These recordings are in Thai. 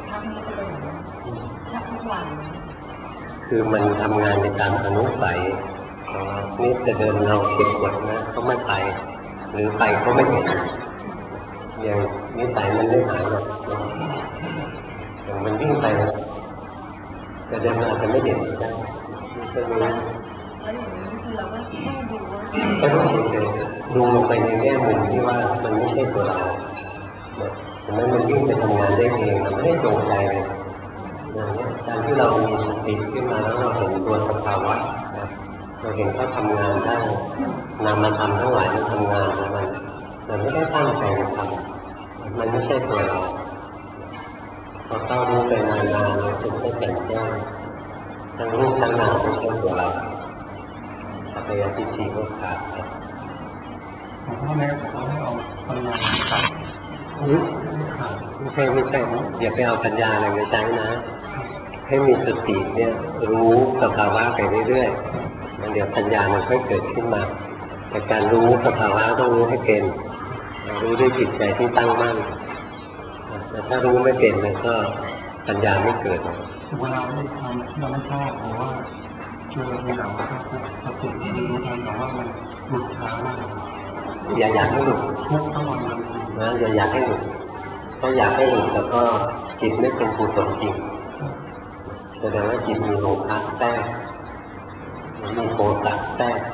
ถ้าไม่ได้เป็นอย่างนั้นถ้าทุกวันคือมันทำงานในตามอนุสัยนี่จะเดินเราเก็บกดนะเขาไม่ไปหรือไปเขาไม่เห็นอย่างนิสัยมันไม่หายหรอกอย่างมันวิ่งไปแต่เดินอาจจะไม่เห็นได้ไม่รู้แล้วอย่างนี้คือเราก็แค่ดูว่าก็ต้องดูลงไปในแง่มุมที่ว่ามันไม่ใช่ตัวเราฉะนั้นมันวิ่งไปทำงานได้เองมันไม่ได้จงใจเลยอย่างนี้การที่เรามีสติขึ้นมาแล้วเราเห็นตัวสภาวะเราเห็นเขาทำงานได้นามธรรมทั้งหลายมันทำงานของมันไม่ได้ตั้งใจทำมันไม่ใช่ตัวเราพอเข้ารู้ไปนานๆเราถึงได้แจ่มแจ้งทั้งรูปทั้งนามไม่ใช่ตัวเราสัพพยาทิฏฐิก็ขาดไปผมพ่อแม่ผมให้เอาปัญญาตัดไม่ใช่อย่าไปเอาปัญญาอะไรในใจนะให้มีสติเนี่ยรู้สภาวะไปเรื่อยๆแล้วเดี๋ยวปัญญามันค่อยเกิดขึ้นมาแต่การรู้สภาวะต้องรู้ให้เป็นรู้ด้วยจิตใจที่ตั้งมั่นแต่ถ้ารู้ไม่เป็นมันก็ปัญญาไม่เกิดเวลาไม่ทำเราไม่ชอบเพราะว่าเจอในหลังก็สติรู้ทันแต่ว่ามันหลุดช้ามากอย่าอยากให้หลุดทุกทั้งวันนะอย่าอยากให้หลุดถ้าอยากให้หลุดแล้วก็จิตไม่เป็นกุศลจริงแสดงว่าจิตมีโลภะแทรกมีโทสะแทรก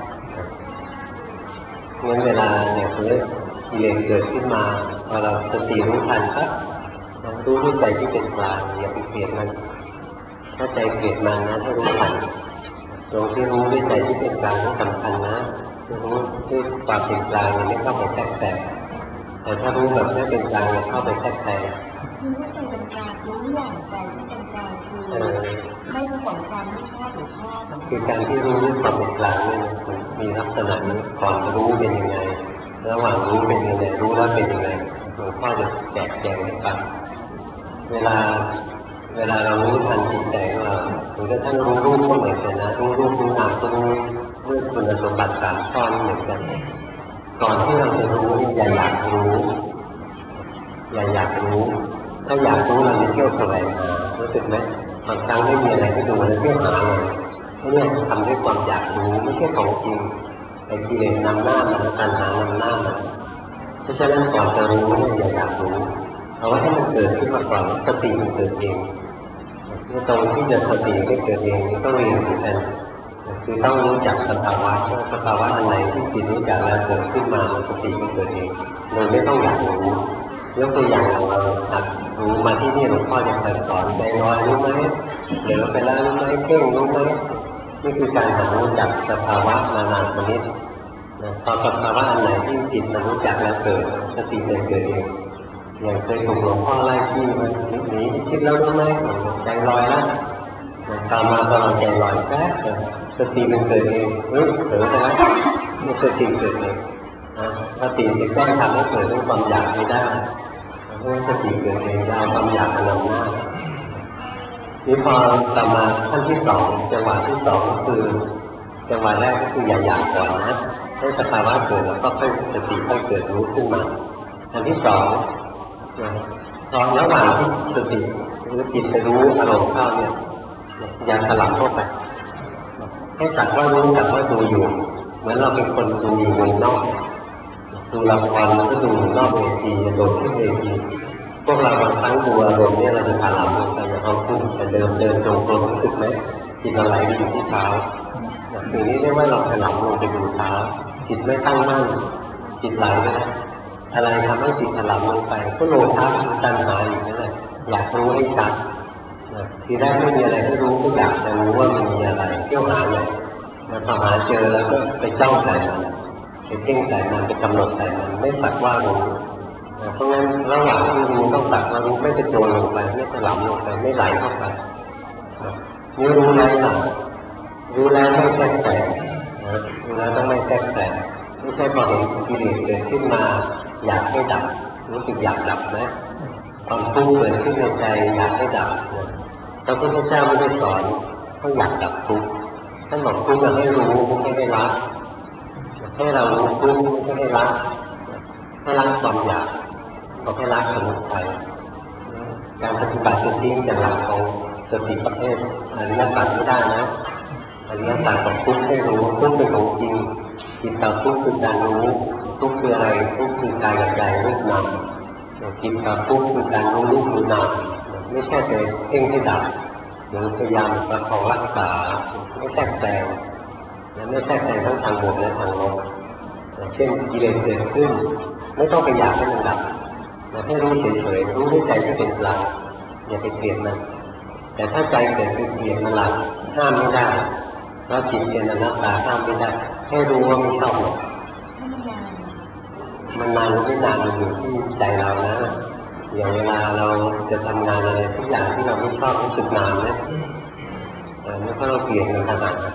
งั้นเวลาเนี่ยคือกิเลสเกิดขึ้นมาพอเราสติรู้ทันก็รู้ด้วยใจที่เป็นกลางอย่าไปเกลียดมันถ้าใจเกลียดมันนะถ้ารู้ทันตรงที่รู้ด้วยใจที่เป็นกลางก็สำคัญนะรู้ด้วยความเป็นกลางไม่เข้าไปแทรกแต่ถ้ารู้แบบไม่เป็นกลางเข้าไปแทรกแต่คือว่าใจเป็นกลางรู้อย่างใจที่เป็นกลางคือไม่ผสมความไม่ชอบหรือชอบคือการที่รู้ด้วยความเป็นกลางนี่มันมีลักษณะนี้ก่อนรู้เป็นยังไงระหว่างรู้เป็นยังไงรู้แล้วเป็นยังไงหลวงพ่อจะแจกแจงให้ฟังเวลาเรารู้ทันจิตใจของเราหรือกระทั่งรู้รูปก็เหมือนกันนะรู้รูปรู้นามก็รู้เรื่องคุณสมบัติสามข้อนี้เหมือนกันก่อนที่เราจะรู้อย่าอยากรู้ถ้าอยากรู้เราจะเที่ยวแสวงหารู้สึกไหมบางครั้งไม่มีอะไรให้ดูแล้วเที่ยวหาเลยนี่ทำด้วยความอยากรู้ไม่ใช่ของจริงไอ้กิเลสนำหน้ามันตัณหานำหน้ามันเพราะฉะนั้นก่อนจะรู้อย่าอยากรู้เอาไว้ให้มันเกิดขึ้นมาก่อนสติมันเกิดเองตรงที่จะสติไม่เกิดเองต้องเรียนเหมือนกันคือต้องรู้จักสภาวะอันไหนที่จิตรู้จักแล้วเกิดขึ้นมาสติมันเกิดเองโดยไม่ต้องอยากรู้ยกตัวอย่างเราหัดรู้มาที่นี่หลวงพ่อจะเคยสอนใจลอยรู้ไหมเหลือไปแล้วรู้ไหมเพ่งรู้ไหมนี่คือการหัดรู้จักสภาวะนานาชนิดพอสภาวะอันไหนที่จิตมันรู้จักแล้วเกิดสติมันเกิดเองอย่างเคยถูกหลวงพ่อไล่ที่มันหนีคิดแล้วรู้ไหมใจลอยแล้วตามมาตอนใจลอยแป๊บสติมันเกิดเองเผลอไปแล้วนี่สติเกิดเองสติจะแก้ทำให้เกิดด้วยความอยากไม่ได้เพราะสติเกิดเองเอาความอยากมานำหน้านี่พอต่อมาขั้นที่สองจังหวะที่สองคือจังหวะแรกก็คืออย่าอยากก่อนนะให้สภาวะเกิดแล้วก็ค่อยสติค่อยเกิดรู้ขึ้นมาอันที่สองตอนระหว่างที่สติหรือจิตไปรู้อารมณ์เข้าเนี่ยอย่าสลับเข้าไปให้จักว่ารู้จักว่าดูอยู่เหมือนเราเป็นคนดูอยู่วงนอกดูละครก็ดูนอกเวทีโดดขึ้นเวทีพวกเราบางครั้งดูอารมณ์เนี่ยเราจะถลำลงไปอย่างเอาขึ้นแต่เดินจงกรมรู้สึกไหมจิตเราไหลไปอยู่ที่เท้าสิ่งนี้เรียกว่าเราถลำลงไปดูเท้าจิตไม่ตั้งมั่นจิตไหลไปนะอะไรทำให้จิตถลำลงไปก็โลภะตัณหาอยู่นั่นแหละอยากรู้ให้ชัดทีแรกไม่มีอะไรให้รู้ก็อยากจะรู้ว่ามันมีอะไรเที่ยวหาเลยมาพอหาเจอแล้วก็ไปจ้องใส่มันไปเพ่งใส่มันไปกำหนดใส่มันไม่สักว่ารู้เพราะงั้นระหว่างที่รู้ต้องสักว่ารู้ไม่ไปโจรลงไปไม่ถลำลงไปไม่ไหลเข้าไปนี่รู้แล้วนะรู้แล้วไม่แทรกแซงรู้แล้วต้องไม่แทรกแซงไม่ใช่พอเห็นกิเลสเกิดขึ้นมาอยากให้ดับรู้สึกอยากดับนะความฟุ้งเกิดขึ้นในใจอยากให้ดับพระพุทธเจ้าไม่ได้สอนให้อยากดับทุกข์ท่านบอกทุกข์ให้รู้ไม่ให้ละให้เรารู้ทุกข์ไม่ให้ละให้ละความอยากบอกให้ละสมุทัยการปฏิบัติจริงๆจากหลักของสติประเภทอริยสัจไม่ได้นะอริยสัจของทุกข์ให้รู้ทุกข์เป็นของจริงจิตกับทุกข์คือการรู้ทุกข์คืออะไรทุกข์คือกายกับใจรูปนามจิตกับทุกข์คือการรู้รูปรู้นามไม่ใช่ไปเพ่งให้ดับหรือพยายามประคองรักษาไม่แทรกแซงและไม่แทรกแซงทั้งทางบวกและทางลบเช่นกิเลสเกิดขึ้นไม่ต้องไปอยากให้มันดับให้รู้เฉยๆรู้ด้วยใจที่เป็นกลางอย่าไปเกลียดมันแต่ถ้าใจเกิดเป็นเกลียดมันหลักห้ามไม่ได้เพราะจิตเป็นอนัตตาห้ามไม่ได้ให้รู้ว่าไม่ชอบมันนานหรือไม่นานมันอยู่ที่ใจเรานะอย่างเวลาเราจะทำงานอะไรทุกอย่างที่เราไม่ชอบรู้สึกนานนะไม่เพราะเราเกลียดมันขนาดนั้น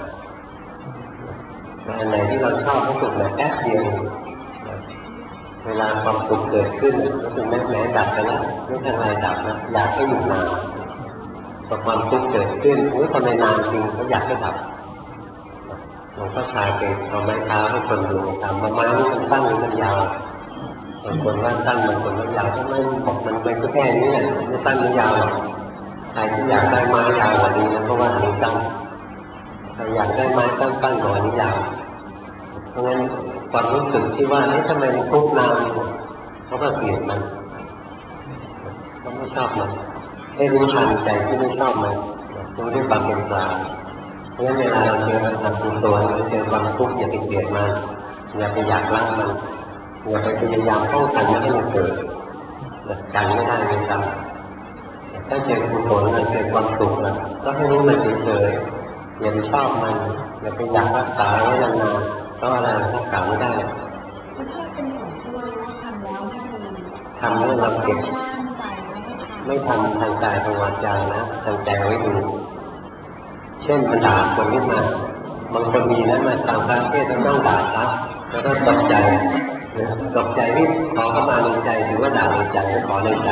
อันไหนที่เราชอบรู้สึกแบบแป๊บเดียวเวลาความสุขเกิดขึ้นรู้สึกแม้ดับไปแล้วไม่ทันไรดับนะอยากให้อยู่นานพอความทุกข์เกิดขึ้นทำไมนานจริงก็อยากให้ดับหลวงพ่อชายไปเอาไม้เท้าให้คนดูถามว่าไม้นี่มันสั้นหรือมันยาวบางคนว่าสั้นบางคนว่ายาวทำไมบอกมันไปก็แค่นี้แหละไม่สั้นไม่ยาวใครที่อยากได้ไม้ยาวกว่านี้นะเพราะว่าอันนี้สั้นใครอยากได้ไม้สั้นๆกว่านี้ยาวเพราะงั้นความรู้สึกที่ว่าทำไมมันทุกข์นานเขาก็เกลียดมันเขาไม่ชอบมันให้รู้ทันใจที่ไม่ชอบมันรู้ด้วยความเป็นกลางเพราะงั้นเวลาเราเจอความทุกข์ตัวเราเจอความทุกข์อย่าไปเกลียดมันอย่าไปอยากละมันอย่าไปพยายามป้องกันไม่ให้มันเกิดกันไม่ได้เลยครับถ้าเจอกุศลเจอความสุขนะก็ให้รู้มันเฉยๆอย่าไปชอบมันอย่าไปอยากรักษาไว้นานๆเพราะอะไรรักษาไม่ได้ทำให้เราเก็บไม่ทำทางกายทางวาจานะทางใจไว้ดูเช่นมันด่าคนขึ้นมาบางคนมีนะมาต่างประเทศต้องนั่งด่าครับแล้วก็ตกใจนี่ขอเข้ามาในใจหรือว่าด่าในใจขอในใจ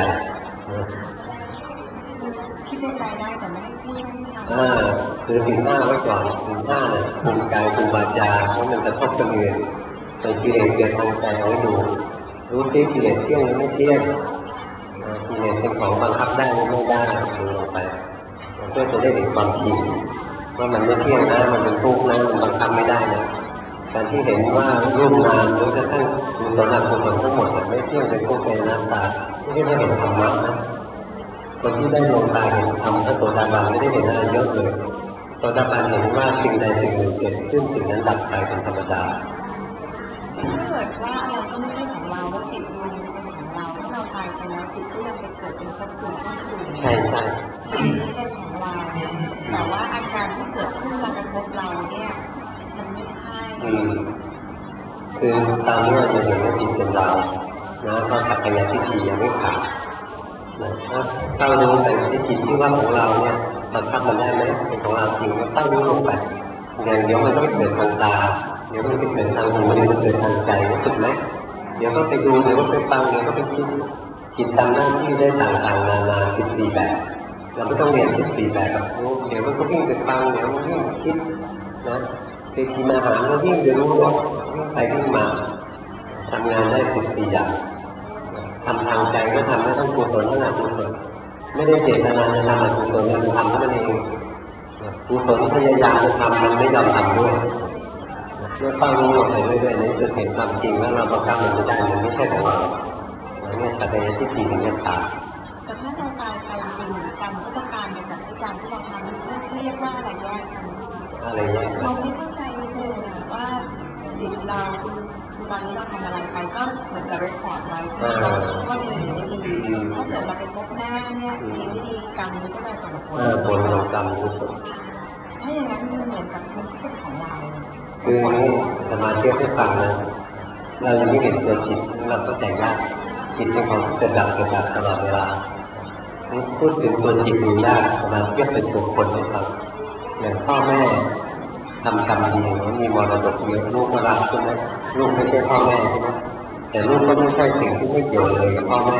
คิดในใจได้แต่ไม่ให้พูดคือถึงหน้าไว้ก่อนถึงหน้าเนี่ยคุมกายคุมวาจาเพราะมันกระทบกระเทือนในกิเลสเกิดทางใจเอาไว้ดูรู้ที่กิเลสเที่ยงหรือไม่เที่ยงกิเลสเป็นของบังคับได้หรือไม่ได้ดูลงไปเพื่อจะได้เห็นความจริงว่ามันไม่เที่ยงนะมันเป็นทุกข์นะมันบังคับไม่ได้นะการที่เห็นว่ารูปนามหรือกระทั่งกุศลอกุศลทั้งหมดไม่เที่ยงเป็นทุกข์เป็นอนัตตาไม่ได้เห็นธรรมะนะคนที่ได้ดวงตาเห็นธรรมพระโสดาบันไม่ได้เห็นอะไรเยอะเลยโสดาบันเห็นว่าสิ่งใดสิ่งหนึ่งเกิดขึ้นสิ่งนั้นดับไปเป็นธรรมดาถ้าเกิดว่าอะไรก็ไม่ใช่ของเราแล้วจิตมันเป็นของเราถ้าเราตายไปแล้วจิตก็ยังไปเกิดเป็นภพภูมิที่สูงใช่ใช่เป็นของเราแต่ว่าอาการที่เกิดขึ้นมากระทบเราเนี่ยมันไม่ใช่คือตามนี้เราจะเห็นว่าจิตเป็นเรานะเพราะสักกายทิฏฐิยังไม่ขาดนะถ้าเรารู้แต่ที่จิตที่ว่าของเราเนี่ยบังคับมันได้ไหมเป็นของเราจริงก็ตั้งรู้ลงไปอย่างเดี๋ยวมันต้องเกิดทางตาเดี๋ยวมันจะเกิดทางหูเดี๋ยวมันเกิดทางใจรู้สึกไหมเดี๋ยวก็ไปดูเดี๋ยวก็ไปฟังเดี๋ยวก็ไปคิดจิตทำหน้าที่ได้ต่างๆนานา14แบบเราไม่ต้องเรียน14แบบกับรู้เดี๋ยวมันก็วิ่งไปฟังเดี๋ยวมันวิ่งคิดนะไปกินอาหารก็วิ่งไปรู้หรอกวิ่งไปวิ่งมาทำงานได้14อย่างทำทางใจก็ทำได้ทั้งกุศลทั้งอกุศลไม่ได้เจตนาจะทำอกุศลมันทำนั่นเองกุศลพยายามจะทำมันไม่ยอมทำด้วยเมื่อฟังรู้หมดไปเรื่อยๆนี้จะเห็นความจริงแล้วเราบังคับมันไม่ได้มันไม่ใช่ของเราเนี่ยสักกายทิฏฐิถึงจะขาดแต่ถ้าเราตายไปจริงกรรมก็ต้องการในจากที่กรรมที่เราทำเรียกว่าอะไรแยกกันอะไรแยกเราไม่เข้าใจเลยว่าจิตเราตอนนี้เราทำอะไรไปก็เหมือนกับเรคคอร์ดไว้ก็ดีหรือไม่ดีถ้าเกิดเราไปพบหน้าเนี่ยดีไม่ดีกรรมนี้ก็จะส่งผลผลของกรรมนี้ส่งถ้าอย่างนั้นมันเหมือนกับมันเป็นของเราคือสมาธิให้ฟังนะเรายังไม่เห็นตัวจิตเราก็ใจยากจิตเป็นของเกิดดับตลอดเวลาพูดถึงตัวจิตดูยากสมาธิเป็นตัวคนให้ฟังอย่างพ่อแม่ทำกรรมดีมีมรดกเยอะลูกก็รักใช่ไหมลูกไม่ใช่พ่อแม่ใช่ไหมแต่ลูกก็ไม่ใช่สิ่งที่ไม่เกี่ยวเลยกับพ่อแม่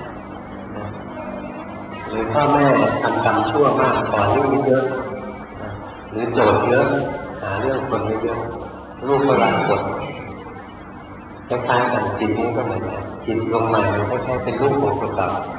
หรือพ่อแม่ทำกรรมชั่วมากก่อนเรื่องนี้เยอะหรือโจทย์เยอะหาเรื่องคนเยอะลูกก็รักคนคล้ายๆกันจิตนี้ก็เหมือนกันจิตลงใหม่มันแค่เป็นรูปของตัวเก่า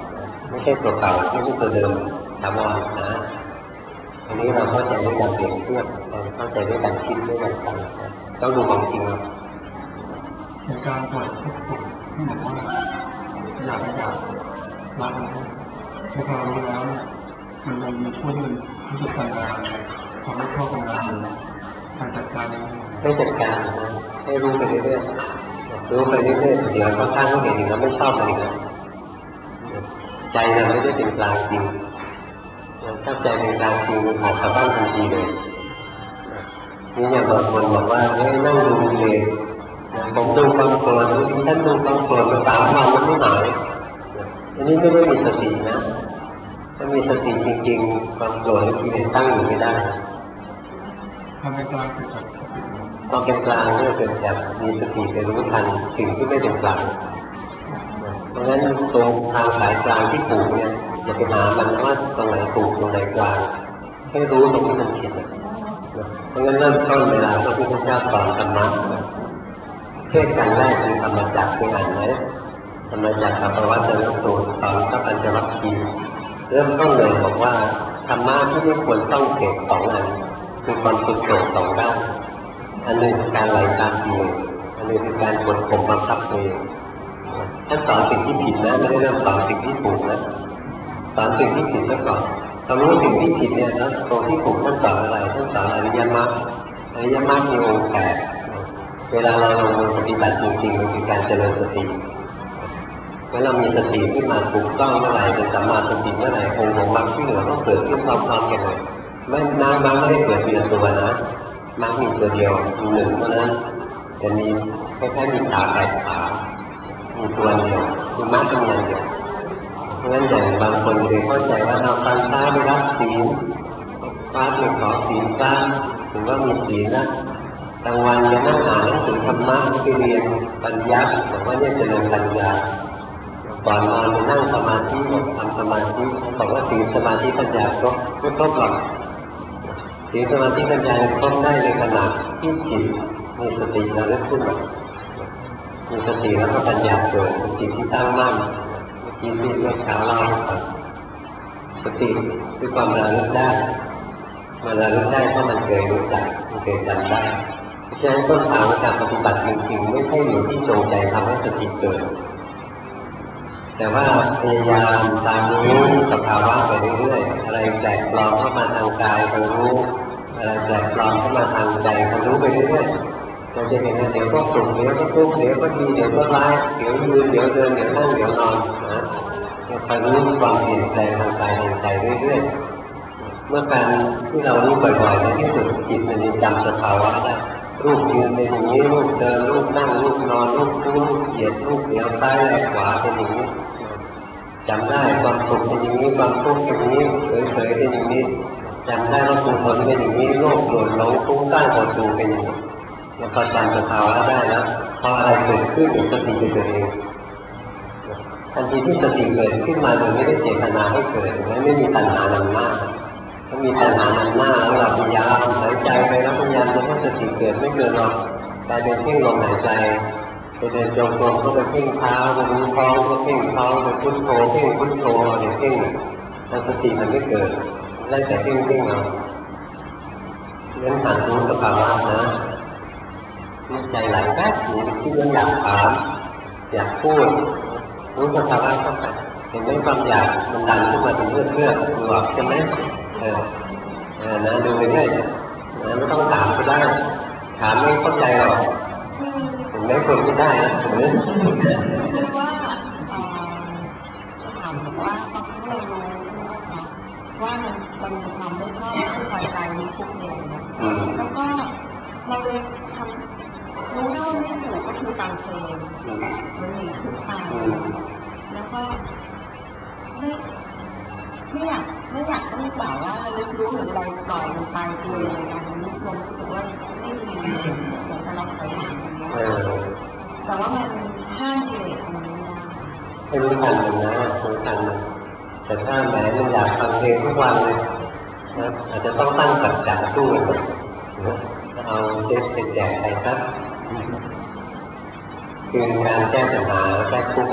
ไม่ใช่ตัวเก่าไม่ใช่ตัวเดิมถาวรนะอันนี้เราเข้าใจด้วยการเปรียบเทียบเราเข้าใจด้วยการคิดด้วยการฟังต้องดูของจริงเราในการปล่อยทุกข์ที่บอกว่าอยากละมันในความรู้แล้วเนี่ยมันยังมีช่วงหนึ่งที่จะทำงานความไม่ชอบทำงานอยู่การจัดการให้จัดการนะให้รู้ไปเรื่อยๆรู้ไปเรื่อยๆเดี๋ยวก็ข้างก็เห็นอีกแล้วไม่ชอบมันอีกแล้วใจเราไม่ได้เป็นกลางจริงถ้าใจเป็นกลางจริงมันออกจากบ้านทันทีเลยนี่อย่างบางคนบอกว่านั่งดูเลยผมดูความโกรธท่านดูความโกรธมา3 วันมันไม่หายอันนี้ไม่ได้มีสตินะถ้ามีสติจริงๆความโกรธที่เป็นตั้งอยู่ไม่ได้ทำเป็นกลางเกิดจากสติความเป็นกลางเนี่ยเกิดจากมีสติไปรู้ทันสิ่งที่ไม่เป็นกลางเพราะฉะนั้นตรงทางสายกลางที่ถูกเนี่ยอย่าไปหามันว่าตรงไหนถูกตรงไหนกลางให้รู้ตรงที่มันผิดเพราะงั้นเริ่มต้นเวลาพระพุทธเจ้าสอนธรรมะเทศการแรกคือธรรมจักรเป็นอ่านไหมธรรมจักรกับปวัตตนสูตรสอนพระปัญจวัคคีย์เริ่มต้นเลยบอกว่าธรรมะที่ไม่ควรต้องเก็บ2 อันคือความสุขโศก2 ด้านอันหนึ่งการไหลตามกิเลสอันหนึ่งคือการกดข่มบังคับตัวเองท่านสอนสิ่งที่ผิดนะไม่ได้เริ่มสอนสิ่งที่ถูกนะสอนสิ่งที่ผิดซะก่อนพอรู้สิ่งที่ผิดเนี่ยแล้วตรงที่ถูกท่านสอนอะไรท่านสอนอริยมรรคอริยมรรคมีองค์8เวลาเราลงมือปฏิบัติจริงๆมันคือการเจริญสติเมื่อเรามีสติขึ้นมาถูกต้องเมื่อไหร่เป็นสัมมาสติเมื่อไหร่องค์ของมรรคที่เหลือต้องเกิดขึ้นพร้อมๆกันเลยไม่น้ำมรรคไม่ได้เกิดทีละตัวนะมรรคมีตัวเดียวมี1เท่านั้นจะมีคล้ายๆมีขา8 ขามีตัวเดียวคือมรรคเป็นอย่างเดียวเพราะฉะนั้นอย่างบางคนเลยเข้าใจว่าเราตอนเช้าไปรับศีลฟ้าไปขอศีลฟ้าถือว่ามีศีลนะกลางวันจะนั่งอ่านหนังสือธรรมะที่เรียนปัญญาบอกว่าเนี่ยจะเรียนปัญญาก่อนนอนไปนั่งสมาธิทำสมาธิบอกว่าศีลสมาธิปัญญาครบไม่ครบหรอกศีลสมาธิปัญญาครบได้ในขณะที่จิตมีสติระลึกขึ้นมามีสติแล้วก็ปัญญาเกิดจิตที่ตั้งมั่นที่เมื่อเช้าเล่าให้ฟังสติคือความระลึกได้มันระลึกได้เพราะมันเคยรู้จักมันเคยจำได้เพราะฉะนั้นต้นทางการปฏิบัติจริงๆไม่ใช่อยู่ที่จงใจทำให้สติเกิดแต่ว่าพยายามตามรู้สภาวะไปเรื่อยๆอะไรแปลกปลอมเข้ามาทางกายก็รู้อะไรแปลกปลอมเข้ามาทางใจก็รู้ไปเรื่อยๆเราจะเห็นว่าเดี๋ยวก็สุขเดี๋ยวก็ทุกข์เดี๋ยวก็ดีเดี๋ยวก็ร้ายเดี๋ยวยืนเดี๋ยวเดินเดี๋ยวนั่งเดี๋ยวนอนนะคอยรู้ความเปลี่ยนแปลงทางกายทางใจเรื่อยๆเมื่อการที่เรารู้บ่อยๆในที่สุดจิตมันจะจำสภาวะได้รูปยืนเป็นอย่างนี้รูปเดินรูปนั่งรูปนอนรูปคู่รูปเหยียดรูปเดี่ยวซ้ายและขวาเป็นอย่างนี้จำได้ความสุขเป็นอย่างนี้ความทุกข์เป็นอย่างนี้เฉยๆเป็นอย่างนี้จำได้ว่ากุศลเป็นอย่างนี้โลภโกรธหลงฟุ้งซ่านหดหู่เป็นอย่างนี้แล้วพอจำสภาวะได้แล้วพออะไรเกิดขึ้นสติจะเกิดเองทันทีที่สติเกิดขึ้นมาโดยไม่ได้เจตนาให้เกิดไม่มีตัณหานำหน้าถ้ามีตัณหานำหน้าแล้วเราพยายามหายใจไปแล้วพยายามจะให้สติเกิดไม่เกิดหรอกกลายเป็นเพ่งลมหายใจไปเดินจงกรมก็ไปเพ่งเท้าไปรู้ท้องก็เพ่งท้องไปพุทโธเพ่งพุทโธเดี๋ยวเพ่งแล้วสติมันไม่เกิดได้แต่เพ่งเพ่งเอาเรื่องการรู้สภาวะนะใจไหลแป๊บหรือคิดว่าอยากถามอยากพูดรู้สภาวะเข้าไปเห็นไหมความอยากมันดันขึ้นมาเป็นเลือดดูออกใช่ไหมนะดูไปเรื่อยนะไม่ต้องถามก็ได้ถามไม่เข้าใจหรอกเห็นไหมคนไม่ได้นะคือว่าถามบอกว่าเขาไม่รู้นะคะว่ามันมีความไม่ชอบไม่พอใจมีทุกข์เนี่ยแล้วก็เราเลยทำรู้ว่าไม่ถูกก็คือตามเพลงมันมีทุกข์ตามแล้วก็ไม่อยากต้องกล่าวว่ารู้หรือเราปล่อยมันไปเองอันนี้ผมรู้สึกว่าไม่ดีเหมือนกับเราเคยทำแต่ว่ามันห้ามกิเลสมันให้รู้ทันมันนะรู้ทันมันแต่ถ้าแม้มันอยากฟังเพลงทุกวันเลยนะอาจจะต้องตั้งสัจจะสู้กันนะเอาเทปไปแจกใครครับคือการแก้ปัญหาแก้ทุกข์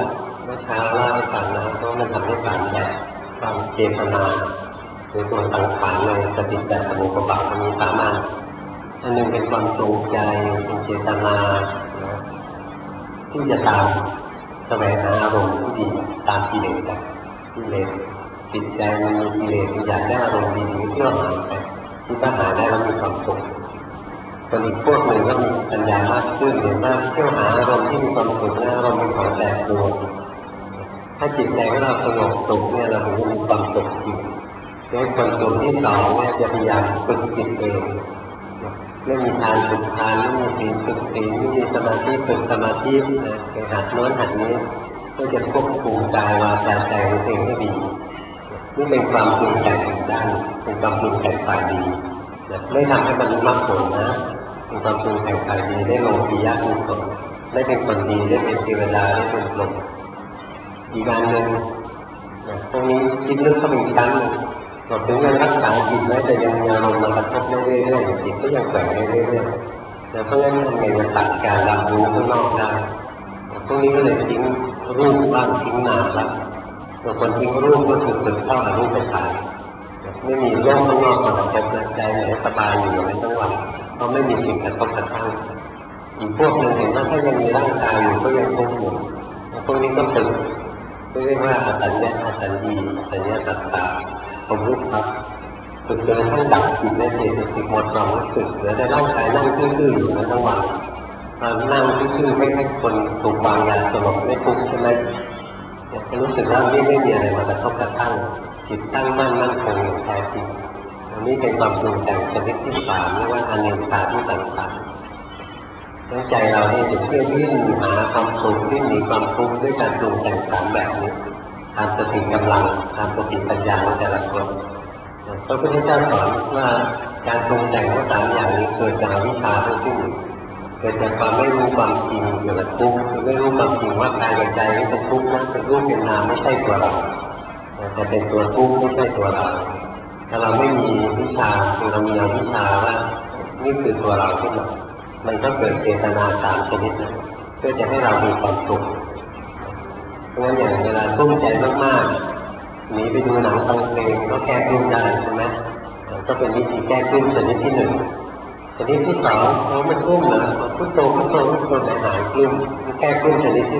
เมื่อเช้าเล่าให้ฟังนะเพราะมันทำให้การแยกความเจตนาหรือตัวสังขารในสติปัฏฐานสมุปบาทมันมี3 อันหนึ่งเป็นความจงใจเป็นเจตนาที่จะตามแสวงหาอารมณ์ที่ดีตามกิเลสจิตใจมันมีกิเลสอยากได้อารมณ์ดีๆเที่ยวหาไปที่ถ้าหาได้แล้วมีความสุขส่วนอีกพวกหนึ่งก็มีปัญญามากขึ้นเห็นว่าเที่ยวหาอารมณ์ที่มีความสุขและอารมณ์เป็นของแปรปรวนถ้าจิตใจของเราสงบสุขเนี่ยเราถึงจะมีความสุขจริงในคนกลุ่มที่2เนี่ยจะพยายามฝึกจิตเองไม่มีทานฝึกทานไม่มีศีลฝึกศีลไม่มีสมาธิฝึกสมาธิไปหัดโน้นหัดนี้ก็จะควบคุมกายวาจาใจของตัวเองให้ดีนี่เป็นความปรุงแต่งด้านเป็นความปรุงแต่งฝ่ายดีไม่ทำให้บรรลุมรรคผลนะเป็นความปรุงแต่งฝ่ายดีได้ลงปิยะกุศลได้เป็นคนดีได้เป็นเทวดาได้เป็นพรหมอีกอันหนึ่งตรงนี้คิดลึกเข้าไปอีกครั้งหนึ่งเราถึงยังรักษาจิตไว้แต่ยังมีอารมณ์มากระทบได้เรื่อยๆจิตก็ยังแกว่งได้เรื่อยๆเพราะฉะนั้นทำไงจะตัดการรับรู้ข้างนอกได้ตรงนี้ก็เลยทิ้งรูปบ้างทิ้งนามบ้างบางคนทิ้งรูปก็คือฝึกเข้าหารูปไปถ่ายไม่มีโลกข้างนอกมากระทบใจไหนสบายอยู่อย่างนั้นทั้งวันเพราะไม่มีสิ่งกระทบกระทั่งอีกพวกหนึ่งเห็นว่าถ้ายังมีร่างกายอยู่ก็ยังทุกข์อยู่พวกนี้ก็ฝึกเรียกว่าอสัญญาอสัญญีสัญญาสัตตาผมรู้ครับฝึกจนกระทั่งดับจิตและเจตสิกหมดความรู้สึกเหลือแต่ร่างกายนั่งซื่อๆอยู่นั้นทั้งวันนั่งซื่อๆไม่ให้คนถูกวางยาสลบไม่ทุกข์ใช่ไหมจะรู้สึกว่าไม่มีอะไรมากระทบกระทั่งจิตตั้งมั่นมั่นคงอย่างแท้จริงอันนี้เป็นความปรุงแต่งชนิดที่3เรียกว่าอเนกชาที่ต่างๆใจเราเนี่ยจะเที่ยววิ่งหาความสุขที่มีความทุกข์ด้วยการปรุงแต่ง3แบบนี้ตามสติกำลังตามสติปัญญาของแต่ละคนพระพุทธเจ้าสอนว่าการปรุงแต่งทั้ง3อย่างนี้เกิดจากอวิชชาทั้งสิ้นเกิดจากความไม่รู้ความจริงเกี่ยวกับทุกข์ไม่รู้ความจริงว่ากายกับใจนี่เป็นทุกข์นะเป็นรูปเป็นนามไม่ใช่ตัวเราแต่เป็นตัวทุกข์ไม่ใช่ตัวเราถ้าเราไม่มีวิชาคือเรามีอวิชชาว่านี่คือตัวเราขึ้นมามันก็เกิดเจตนา3ชนิดนะเพื่อจะให้เรามีความสุขเพราะฉะนั้นอย่างเวลาทุ่มใจมากๆหนีไปดูหนังฟังเพลงก็แก้ทุ่มได้ใช่ไหมก็เป็นวิธีแก้ทุ่มชนิดที่1ชนิดที่2มันทุ่มนะพุทโธพุทโธพุทโธหายทุ่มแก้ทุ่มชนิดที่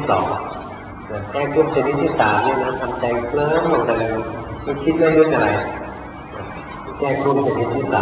2แก้ทุ่มชนิดที่3เนี่ยนะทำใจเคลิ้มลงไปเลยไม่คิดไม่รู้อะไรแก้ทุ่มชนิดที่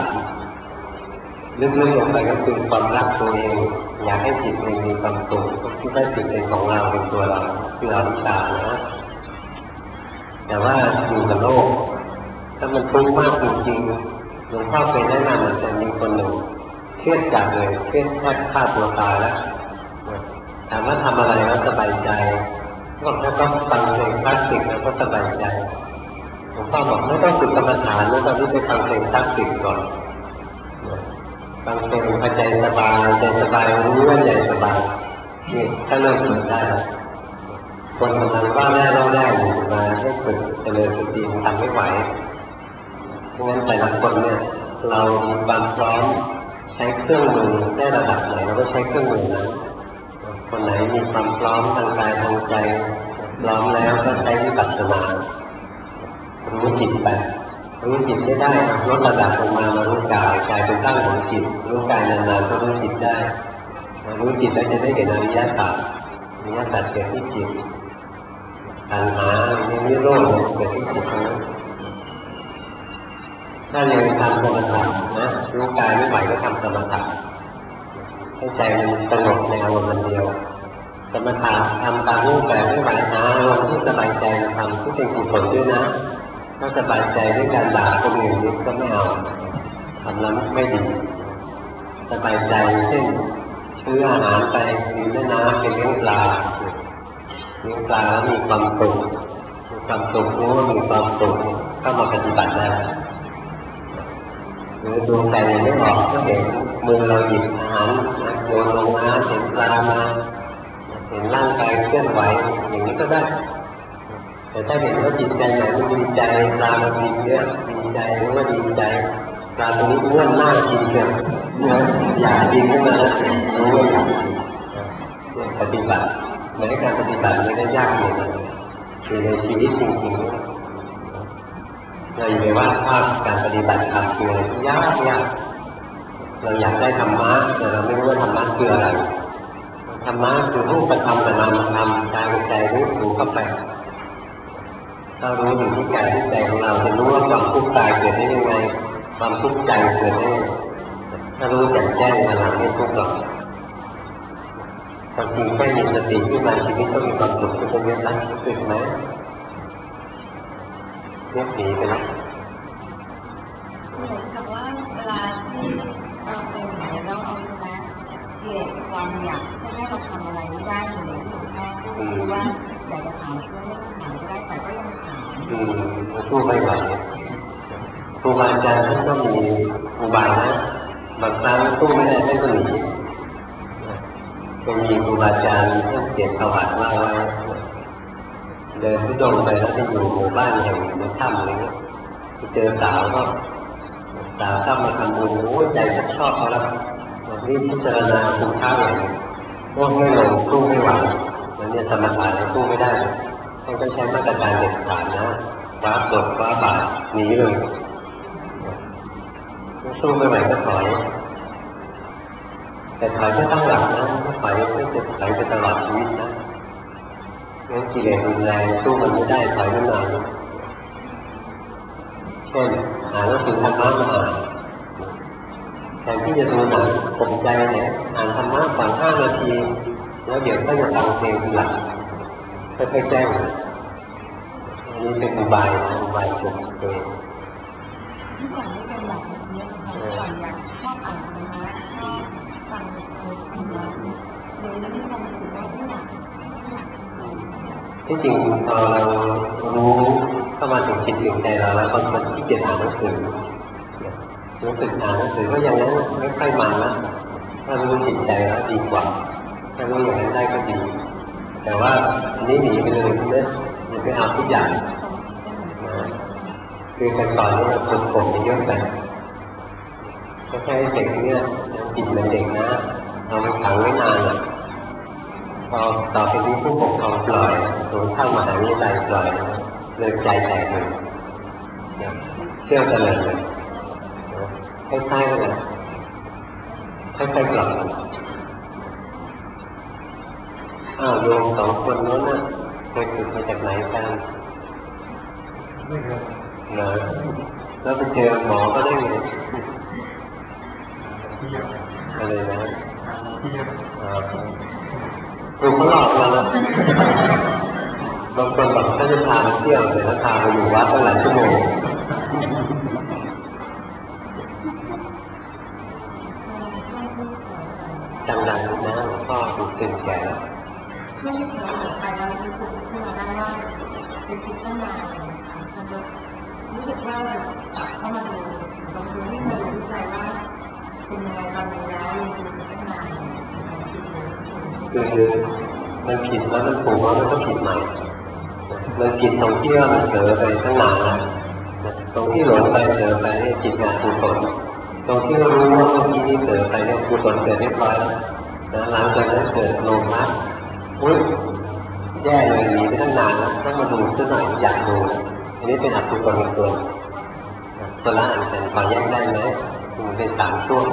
3ลึกๆลงไปก็คือความรักตัวเองอยากให้จิตเองมีความสุขที่ได้จิตเป็นของเราเป็นตัวเราคืออวิชชานะแต่ว่าอยู่กับโลกถ้ามันทุกข์มากจริงๆหลวงพ่อเคยแนะนำมันจะมีคนหนึ่งเครียดจัดเลยเครียดแทบฆ่าตัวตายแล้วถามว่าทำอะไรแล้วสบายใจก็ถ้าต้องฟังเพลงคลาสสิกแล้วก็สบายใจหลวงพ่อบอกไม่ต้องฝึกกรรมฐานแล้วตอนนี้ไปฟังเพลงคลาสสิกก่อนฟังเพลงใจสบายใจสบายรู้ว่าใจสบายนี่ถ้าเริ่มฝึกได้คนกำลังว่าแน่เล่าได้มาให้ฝึกเจริญสติทำไม่ไหวเพราะงั้นแต่ละคนเนี่ยเรามีความพร้อมใช้เครื่องมือได้ระดับไหนเราก็ใช้เครื่องมือนั้นคนไหนมีความพร้อมทางกายทางใจพร้อมแล้วก็ใช้วิปัสสนารู้จิตไปรู้จิตไม่ได้ลดระดับลงมารู้กายกายเป็นตั้งของจิตรู้กายนานๆก็รู้จิตได้รู้จิตแล้วจะได้เห็นอริยสัจอริยสัจเกิดที่จิตตัณหานิโรธเกิดที่จิตนั้นถ้าเรียนทำสมถะนะรู้กายไม่ไหวก็ทำสมถะให้ใจมันสงบในอารมณ์เดียวสมถะทำตามรูปแบบไม่ไหวหาอารมณ์ที่สบายใจทำที่เป็นกุศลด้วยนะถ้าสบายใจด้วยการด่าคนอื่นนี่ก็ไม่เอาทำแล้วไม่ดีสบายใจเช่นซื้ออาหารไปกินแม่น้ำไปเลี้ยงปลาแล้วมีความสุขรู้ว่ามีความสุขเข้ามาปฏิบัติได้หรือดวงใจยังไม่ออกก็เห็นมือเราหยิบอาหารโยนลงน้ำเห็นปลามาเห็นร่างกายเคลื่อนไหวอย่างนี้ก็ได้แต่ถ้าเห็นว่าจิตใจไหนมันดีใจปลามันบินเยอะดีใจหรือว่าดีใจปลาตัวนี้อ้วนมากกินเยอะอยากกินขึ้นมารู้ว่าอยากปฏิบัติม้การปฏิบัติไม่ได้ยากเลยคือในชีวิตจริงๆเราอย่าไปว่าภาพการปฏิบัติธรรมคืออะไรยากเราอยากได้ธรรมะแต่เราไม่รู้ว่าธรรมะคืออะไรธรรมะคือรูปธรรมกับนามธรรมกายกับใจรู้เข้าไปถ้ารู้อยู่ที่กายที่ใจของเราจะรู้ว่าความทุกข์กายเกิดได้ยังไงความทุกข์ใจเกิดได้ถ้ารู้แจ่มแจ้งมันไม่ทุกข์หรอกความจริงแค่มีสติขึ้นมาชีวิตก็มีความสุขขึ้นเยอะนะรู้สึกไหมเรียกหนีไปแล้วเหมือนกับว่าเวลาที่เราเป็นไหนเราเอาชนะเกลียดความอยากให้เราทำอะไรไม่ได้เหมือนที่แม่พูดว่าอยากจะถามช่วยไม่ต้องถามก็ได้แต่ก็ยังถามสู้ไม่ไหวครูบาอาจารย์ท่านก็มีอุบายนะบางครั้งสู้ไม่ได้ท่านก็หนีก็มีครูบาอาจารย์ท่านเขียนประวัติว่าไว้เดินทุดงไปแล้วที่อยู่หมู่บ้านแห่งในถ้ำอะไรเงี้ยเจอสาวก็สาวเข้ามาทำบุญโอ้ใจชักชอบเขาแล้วรีบพิจารณาคุณค่าอย่างว่าไม่ลงสู้ไม่ไหวแล้วเนี่ยสมถะแล้วสู้ไม่ได้ท่านก็ใช้มาตรการเด็ดขาดนะคว้าบทคว้าบาตรหนีเลยสู้ไม่ไหวก็ถอยแต่ถอยไม่ตั้งหลักนะถอยไม่จะถอยไปตลอดชีวิตนะงั้นกิเลสรุนแรงสู้มันไม่ได้ถอยไม่นานเช่นหาหนังสือธรรมะมาอ่านแทนที่จะดูหนังผมใจเนี่ยอ่านธรรมะก่อน5 นาทีแล้วเดี๋ยวก็จะฟังเพลงทีหลังค่อยๆแจ้งอันนี้เป็นอุบายนะอุบายจบเลยที่ก่อนไม่เป็นแบบนี้ค่ะก่อนอยากชอบอ่านธรรมะชอบฟังธรรมะโดยไม่ต้องรู้ว่าไม่อยากที่จริงพอเรารู้เข้ามาถึงจิตถึงใจเราแล้วบางคนที่เกียจอ่านหนังสือรู้สึกอ่านหนังสือก็อย่างนั้นไม่ค่อยมันนะถ้ารู้จิตใจแล้วดีกว่าถ้ารู้อย่างนั้นได้ก็ดีแต่ว่าอันนี้หนีไปเลยเนี่ยมันไปเอาทุกอย่างคือแต่ก่อนนี่เราฝึกฝนเยอะไปก็แค่เด็กเนี่ยจิตมันเด็กนะเราไปขังไว้นานอ่ะพอต่อไปนี้ผู้ปกครองปล่อยตัวเข้ามหาวิทยาลัยปล่อยเลยใจแตกเลยเชื่อกันเลยคล้ายๆกันนะคล้ายๆกลับโยม2 คนนั้นน่ะเคยฝึกมาจากไหนกันเหรอแล้วไปเจอหมอก็ได้ไงอะไรนะดูเขาหลอกเราแล้วบางคนบอกเขาจะพาไปเที่ยวเลยแล้วพาไปอยู่วัดตั้งหลายชั่วโมงดังๆนะหลวงพ่อดูตื่นแก่แล้วเมื่อที่เราไปเรารู้สึกขึ้นมาได้ว่าเป็นคิดตั้งนานรู้สึกว่าแบบเข้ามาดูบางทีไม่เคยรู้ใจว่าเป็นยังไงตอนนี้แล้วยังเป็นตั้งนานคือมันผิดแล้วมันถูกแล้วมันก็ผิดใหม่มันผิดตรงที่ว่ามันเผลอไปตั้งนานแล้วตรงที่หลงไปเผลอไปนี่จิตงานกุศลตรงที่เรารู้ว่าเมื่อกี้นี้เผลอไปเนี่ยกุศลเกิดเรียบร้อยแล้วหลังจากนั้นเกิดโลภะแย่เลยหนีไปตั้งนานแล้วต้องมาดูสักหน่อยอยากดูอันนี้เป็นอกุศลตัวคนละอันกันพอแยกได้ไหมมันเป็น3 ช่วง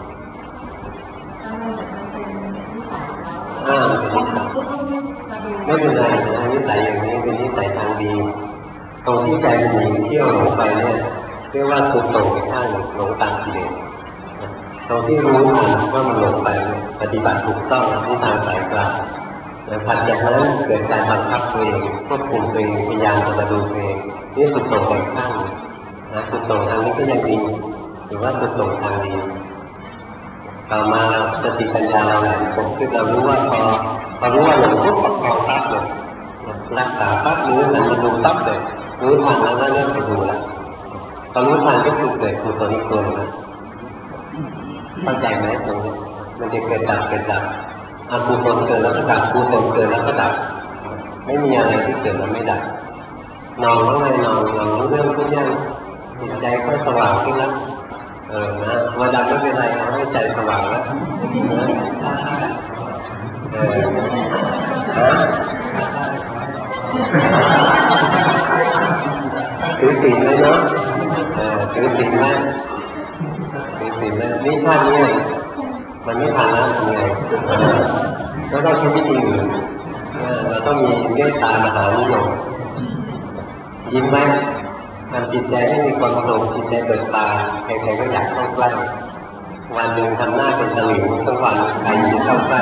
ไม่เป็นไรนะนิสัยอย่างนี้เป็นนิสัยทางดีตรงที่ใจหนีเที่ยวหลงไปเนี่ยเรียกว่าสุดโต่งไปข้างหลงตามกิเลสตรงที่รู้ทันว่ามันหลงไปปฏิบัติถูกต้องที่ทางสายกลางถัดจากนั้นเกิดการบังคับตัวเองควบคุมตัวเองพยายามจะดูตัวเองนี่สุดโต่งไปข้างนะสุดโต่งทางนี้ก็ยังดีหรือว่าสุดโต่งทางดีต่อมาสติปัญญาเราแหลมคมคือเรารู้ว่าพอรู้ว่าหลงปุ๊บประคองปั๊บเลยรักษาปั๊บรู้มันมาดูปั๊บเลยรู้ทันแล้วก็เริ่มไปดูแล้วพอรู้ทันก็คือเกิดกุศลอีกตัวนึงเข้าใจไหมตรงนี้มันจะเกิดดับอกุศลเกิดแล้วก็ดับกุศลเกิดแล้วก็ดับไม่มีอะไรที่เกิดแล้วไม่ดับนอนแล้วไงนอนรู้เรื่องทุกอย่างจิตใจก็สว่างขึ้นแล้วนะว่าดับไม่เป็นไรเอาให้ใจสว่างแล้วถือศีลเลยเนาะถือศีลนะถือศีลนะนี่ชาตินี้มันไม่ผ่านแล้วยังไงก็ต้องใช้วิธีอื่นเราต้องมีเมตตามหานิยมยิ้มไหมทำจิตใจให้มีความสุขจิตใจเบิกบานใครๆก็อยากเข้าใกล้วันหนึ่งทำหน้าเป็นตะหลิวทั้งวันใครจะเข้าใกล้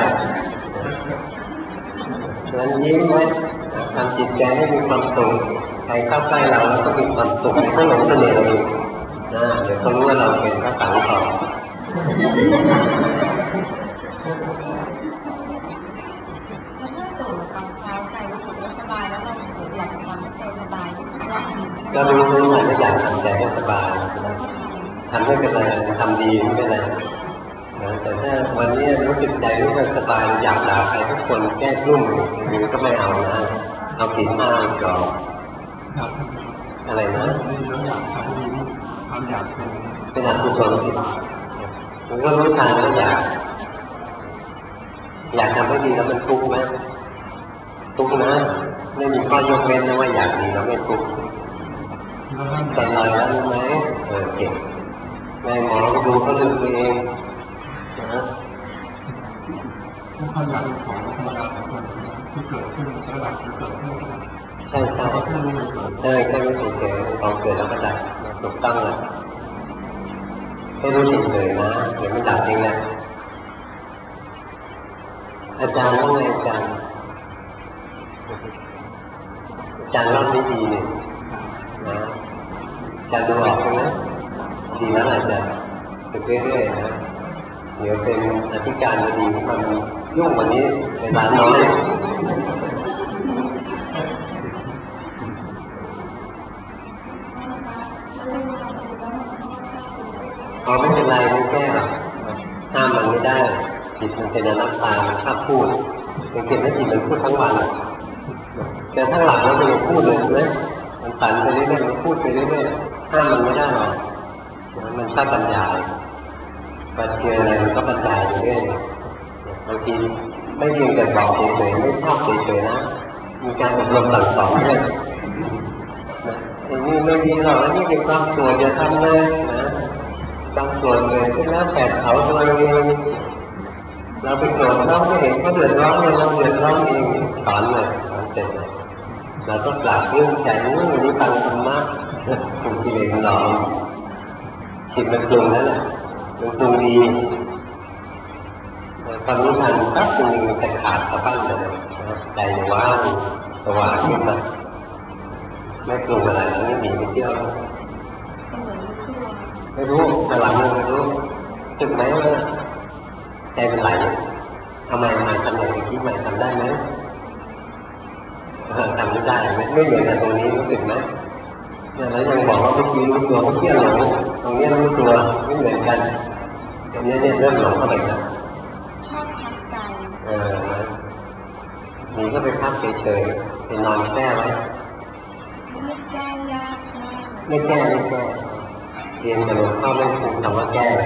ฉะนั้นยิ้มไหมทำจิตใจให้มีความสุขใครเข้าใกล้เราแล้วก็มีความสุขไม่ต้องหลงเสน่ห์เราเองเดี๋ยวเขารู้ว่าเราเป็นพระสังฆต่อก็รู้ว่าไม่อยากทำใจให้สบายทำไม่เป็นไรทำดีไม่เป็นไรแต่ถ้าวันนี้รู้สึกใจรู้สึกสบายอยากด่าใครทุกคนแก้กลุ่มอยู่ก็ไม่เอานะเอาผิดมากก่อนอะไรนะความอยากเป็นอกุศลสิผมก็รู้ทางแล้วอยากทำให้ดีแล้วมันทุกข์ไหมทุกข์นะไม่มีข้อยกเว้นนะว่าอยากดีแล้วไม่ทุกข์แต่ลอยแล้วรู้ไหมเก่งนายหมอดูเขาลืมตัวเองนะความอยากของธรรมดาของคนที่เกิดขึ้นระดับที่เกิดขึ้นใช่แค่ไม่เฉยๆของเกิดแล้วก็ดับถูกต้องเลยไม่รู้เฉยๆนะเดี๋ยวมันดับเองนะอาจารย์ว่าไงอาจารย์รอบนี้ดีเนี่ยนะอาจารย์ดูออกใช่ไหมดีแล้วอาจารย์ฝึกเรื่อยๆนะเดี๋ยวเป็นอธิการบดีมันยุ่งวันนี้เวลาน้อยไม่เป็นไรไม่แก้หรอกห้ามมันไม่ได้จิตมันเป็นอนัตตามันชอบพูดเป็นเกิดว่าจิตมันพูดทั้งวันแต่ทั้งหลังแล้วมันยังพูดเลยนะมันตันไปเรื่อยๆมันพูดไปเรื่อยๆห้ามมันไม่ได้หรอกมันชอบบรรยายพอเจออะไรมันก็บรรยายไปเรื่อยบางทีไม่เพียงแต่บอกเฉยๆไม่ชอบเฉยๆนะมีการอบรมสั่งสอนด้วยนี่ไม่ดีหรอกนี่เป็นความชั่วจะทำเลยนะบางส่วนเลยที่แล้วแต่เขาตัวเองเราไปโกรธเขาไม่เห็นเขาเดือดร้อนเลยเราเดือดร้อนเองสอนเลยสอนเสร็จเราก็ปราบเรื่องใจวันนี้ฟังธรรมะคุณกิเลสมันหลอกจิตมันปรุงนั่นแหละมันปรุงดีความรู้ทันแป๊บนึงจะขาดสะบั้นเลยใจว่างสว่างขึ้นมาไม่ปรุงอะไรไม่หนีไปเที่ยวไม่รู้พลังไม่รู้ตึกไหมว่าใจเป็นไหลทำไมทำอย่างที่ใหม่ทำได้ไหมทำไม่ได้ไม่เหมือนกันตรงนี้รู้สึกไหมแล้วยังบอกว่าเมื่อกี้รู้ตัวเมื่อกี้หลงตรงนี้รู้ตัวไม่เหมือนกันตรงนี้เริ่มหลงเข้าไปแล้วชอบพักใจมีก็ไปพักเฉยๆไปนอนแช่ไว้ไม่แก้ยากไม่แก้เรียนแต่หลวงพ่อไม่พูดคำว่าแก้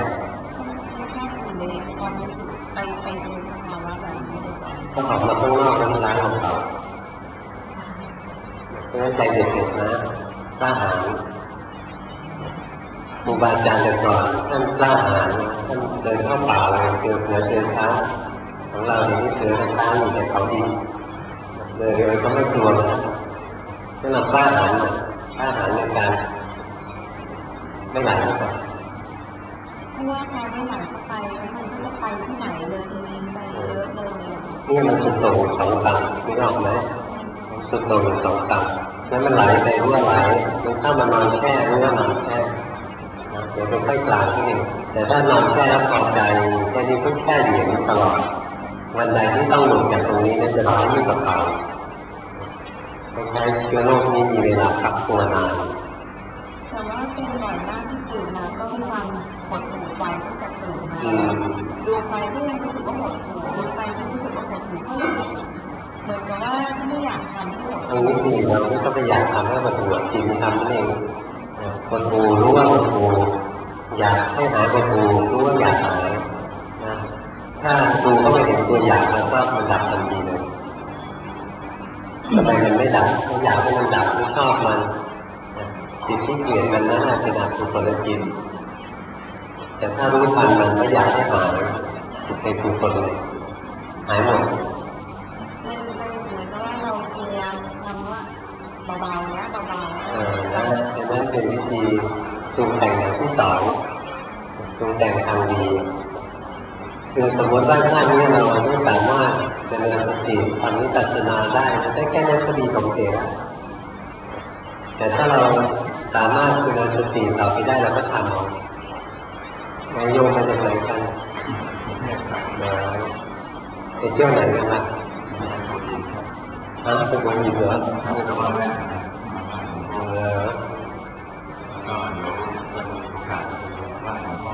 ต้องออกมาข้างนอกแล้วล้างของเขาเพราะฉะนั้นใจเด็ดๆนะกล้าหาญครูบาอาจารย์แต่ก่อนท่านกล้าหาญท่านเดินเข้าป่าเลยเจอเสือเจอช้างของเราเนี่ยไม่เสือช้างอยู่แต่เขาดีเลยก็ไม่กลัวนะถ้าเรากล้าหาญในการไม่ไหลเข้าไปเพราะว่าเราไม่ไหลเข้าไปแล้วมันก็ไปที่ไหนเลยไปเยอะเลยนี่มันสุดโต่งสองต่ำไม่ออกไหมสุดโต่งสองต่ำแล้วมันไหลไปรู้ว่าไหลมันถ้ามานอนแช่รู้ว่านอนแช่เดี๋ยวค่อยๆกลางที่นี่แต่ถ้านอนแช่แล้วพอใจแค่นี้ก็แช่อยู่อย่างนี้ตลอดวันใดที่ต้องหลุดจากตรงนี้นั่นจะร้ายยิ่งกว่าเก่าใช้เชื้อโรคนี้มีเวลาพักตัวนานแต่ว่าเป็นบ่อยมากที่ตื่นมาก็มีความหดหู่ไฟตั้งแต่ตื่นมาดูไฟก็ยังรู้สึกว่าหดหู่ดูไฟก็รู้สึกว่าหดหู่ก็เหมือนกับว่าไม่อยากทำให้หดตรงนี้ดีเราไม่ต้องไปอยากทำให้หดหู่จริงทำนั่นเองหดหู่รู้ว่าหดหู่อยากให้หายหดหู่รู้ว่าอยากหายถ้าดูก็ไม่เห็นตัวอยากแล้วก็มันดับทันทีเลยทำไมมันไม่ดับไม่อยากให้มันดับไม่ชอบมันจิตที่เกลียดมันนั้นเป็นอกุศลจิตแต่ถ้ารู้ทันมันไม่อยากให้หายจิตเป็นกุศลเลยหายหมดเหมือนกับว่าเราพยายามทำว่าเบาๆนะเบาๆนะฉะนั้นเป็นวิธีปรุงแต่งอย่างที่สองปรุงแต่งทางดีคือสมมติว่าชาตินี้เราไม่สามารถเจริญสติทำวิปัสสนาได้แค่นั้นก็ดีสมเด็จแล้วแต่ถ้าเราสามารถเจริญสติต่อไปได้เราก็ทำเอานายโยมมาจากไหนกันไปเที่ยวไหนกันล่ะไปหัวหินเหรอก็เดี๋ยววันมีโอกาสบ้านของพ่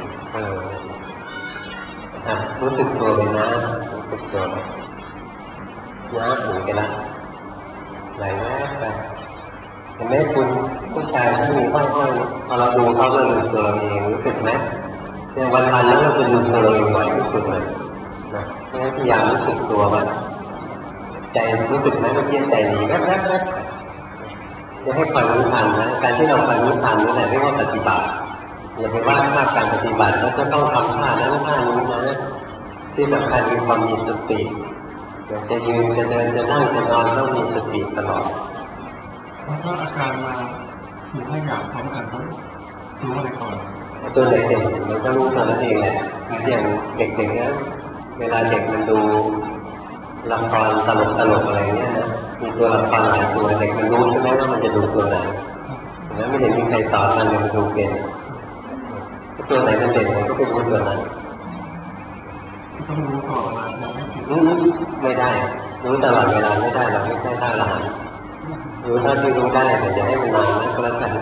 อรู้สึกตัวเลยนะรู้สึกตัวน้าถึงกันละไหลแวบไปเห็นไหมคุณผู้ชายที่มีห้อยๆพอเราดูเขาเราดูตัวเราเองรู้สึกไหมเนี่ยวันๆแล้วเราจะดูตัวเราเองบ่อยที่สุดเลยนะพยายามรู้สึกตัวมันใจรู้สึกไหมเมื่อกี้ใจหนีแวบจะให้คอยรู้ทันนะการที่เราคอยรู้ทันนั่นแหละเรียกว่าปฏิบัติอย่าไปว่าภาพการปฏิบัติแล้วจะต้องทำท่านั้นท่านี้นะที่สำคัญมีความมีสติจะยืนจะเดินจะนั่งจะนอนต้องมีสติตลอดถ้าอาการมาคือถ้าอยากพร้อมกันต้องรู้อะไรก่อนตัวไหนเด็กมันก็รู้ตัวนั่นเองแหละอย่างเด็กๆเนี่ยเวลาเด็กมันดูละครตลกอะไรเงี้ยนะมีตัวละครหลายตัวเด็กมันรู้ใช่ไหมว่ามันจะดูตัวไหนแล้วไม่เห็นมีใครสอนมันเลยมันดูเป็นตัวไหนมันเด่นมันก็ไปรู้ตัวนั้นต้องรู้ก่อนมาไม่ได้รู้ตลอดเวลาไม่ได้เราไม่ใช่ท่าหลานรู้เท่าที่รู้ได้แต่อย่าให้มันนานนะก็แล้วกัน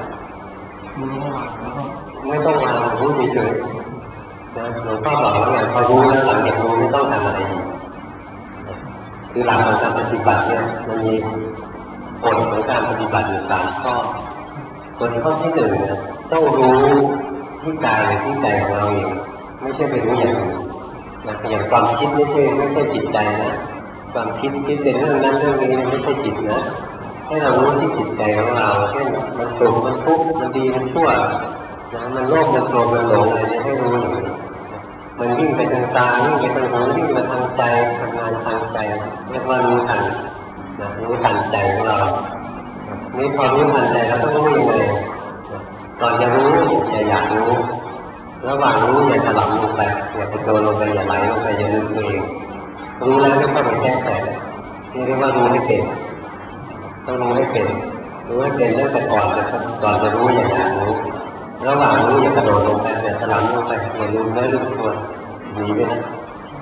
ไม่ต้องวางรู้เฉยๆนะหลวงพ่อบอกว่าไงพอรู้แล้วหลังจากรู้ไม่ต้องทำอะไรคือหลักของการปฏิบัติเนี่ยมันมีกฎของการปฏิบัติอยู่3 ข้อกฎข้อที่1เนี่ยต้องรู้ที่กายหรือที่ใจของเราเองไม่ใช่ไปรู้อย่างอื่นอย่างความคิดไม่ใช่จิตใจนะความคิดเป็นเรื่องนั้นเรื่องนี้ไม่ใช่จิตนะให้เรารู้ที่จิตใจของเราเช่นมันสุขมันทุกข์มันดีมันชั่วนะมันโลภมันโกรธมันหลงอะไรเนี่ยให้รู้อย่างนี้มันวิ่งไปทางตาวิ่งไปทางหูวิ่งไปทางใจทำงานทางใจเรียกว่ารู้ทันนะรู้ทันใจของเรานี่พอรู้ทันใจเราต้องรู้ยังไงก่อนจะรู้อย่าอยากรู้ระหว่างรู้อย่าถลำลงไปอย่าไปโดนลงไปอย่าไหลลงไปอย่าลึกเองรู้แล้วไม่ต้องไปแก้ไขนี่เรียกว่ารู้ให้เป็นต้องรู้ให้เป็นรู้ให้เป็นตั้งแต่ก่อนจะรู้อย่าอยากรู้ระหว่างรู้อย่ากระโดดลงไปอย่าถลำลงไปอย่าลืมเนื้อลืมตัวหนีไปนะ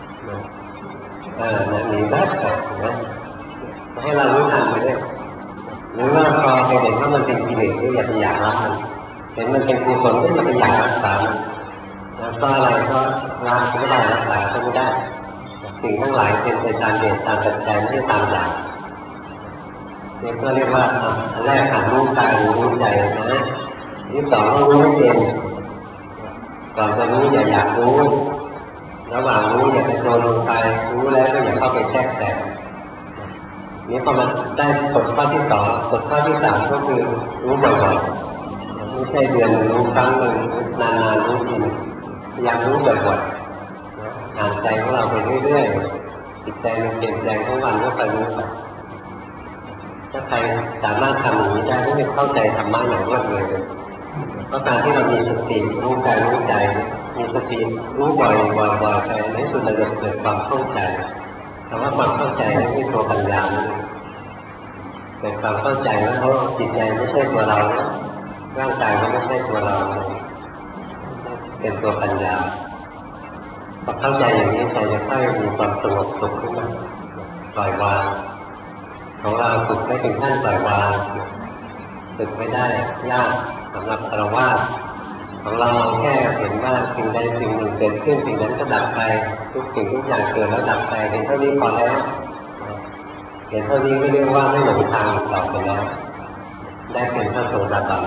หนีได้แต่นะให้เรารู้ทันไปด้วยหรือว่าพอไปเห็นว่ามันเป็นกิเลสก็อย่าไปอยากรักมันเห็นมันเป็นกุศลก็อย่าไปอยากรักษาแล้วก็อะไรก็รักไม่ได้รักษาก็ไม่ได้สิ่งทั้งหลายเป็นไปตามเหตุตามปัจจัยไม่ใช่ตามอย่างนี่ก็เรียกว่าอันแรกหัดรู้กายรู้ใจนะที่สองก็รู้ให้เป็นก่อนจะรู้อย่าอยากรู้ระหว่างรู้อย่าไปโดนลงไปรู้แล้วก็อย่าเข้าไปแทรกแซงนี่พอมันได้กฎข้อที่2กฎข้อที่3ก็คือรู้บ่อยๆไม่ใช่เดือนรู้ครั้งหนึ่งนานๆรู้ทีอยากรู้บ่อยๆอ่านใจของเราไปเรื่อยๆจิตใจมันเปลี่ยนแปลงทั้งวันก็ไปรู้ไปถ้าใครสามารถทำอย่างนี้ได้ก็จะเข้าใจธรรมะอย่างรวดเร็วเพราะการที่เรามีสติรู้กายรู้ใจมีสติรู้บ่อยๆไปในสุดเราจะเกิดความเข้าใจคำว่าความเข้าใจนั่นคือตัวปัญญาเกิดความเข้าใจว่าจิตใจไม่ใช่ตัวเรานะร่างกายก็ไม่ใช่ตัวเราเป็นตัวปัญญาพอเข้าใจอย่างนี้ใจจะค่อยมีความสงบสุขขึ้นมาปล่อยวางของเราฝึกไม่ถึงขั้นปล่อยวางฝึกไม่ได้ยากสำหรับฆราวาสของเราแค่เห็นว่าสิ่งใดสิ่งหนึ่งเกิดขึ้นสิ่งนั้นก็ดับไปทุกสิ่งทุกอย่างเกิดแล้วดับไปเห็นเท่านี้พอแล้วเห็นเท่านี้ก็เรียกว่าไม่หลงทางต่อไปแล้วได้เป็นพระโสดาบัน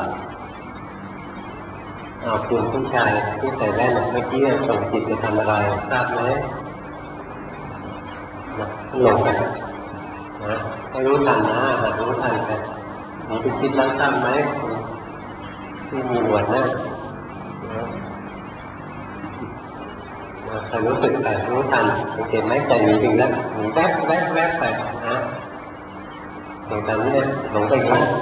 คุณผู้ชายที่ใส่แว่นเมื่อกี้ส่งจิตไปทำอะไรทราบไหมหลงไปนะให้รู้ทันนะหัดรู้ทันกันมีเป็นคิดแล้วซ้ำไหมที่มีหนวดนะคอยรู้สึกไปรู้ทันสังเกตไหมใจหนีถึงแล้วหนีแวบไปนะอย่างนั้นเนี่ยหลงไปอีกแล้ว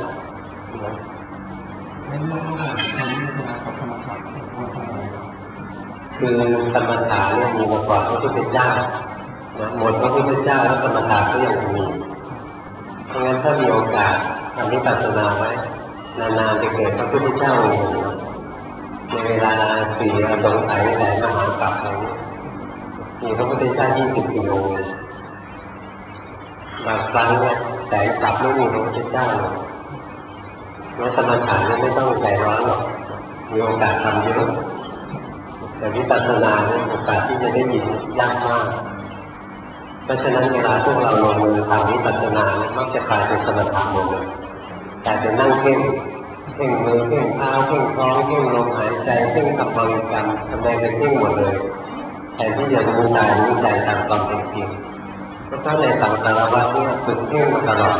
คือสมถะเนี่ยมีมาก่อนพระพุทธเจ้าหมดพระพุทธเจ้าแล้วสมถะก็ยังมีเพราะงั้นถ้ามีโอกาสทำวิปัสสนาไว้นานๆจะเกิดพระพุทธเจ้าองค์หนึ่งในเวลาสี่สงสัยแสนมหากรัปอะไรนี้มีพระพุทธเจ้า24 องค์บางครั้งเนี่ยแสนกลับไม่มีพระพุทธเจ้าเลยงั้นสมถะเนี่ยไม่ต้องใจร้อนหรอกมีโอกาสทำเยอะแต่วิปัสสนาเนี่ยโอกาสที่จะได้ยินยากมากเพราะฉะนั้นเวลาพวกเราลงมือทำวิปัสสนาเนี่ยมักจะกลายเป็นสมถะหมดเลยกลายเป็นนั่งเพ่งมือเพ่งเท้าเพ่งท้องเพ่งลมหายใจเพ่งกับบริกรรมทำไมเป็นเพ่งหมดเลยแทนที่จะรู้กายรู้ใจตามความเป็นจริงเพราะในสังสารวัฏเนี่ยฝึกเพ่งมาตลอด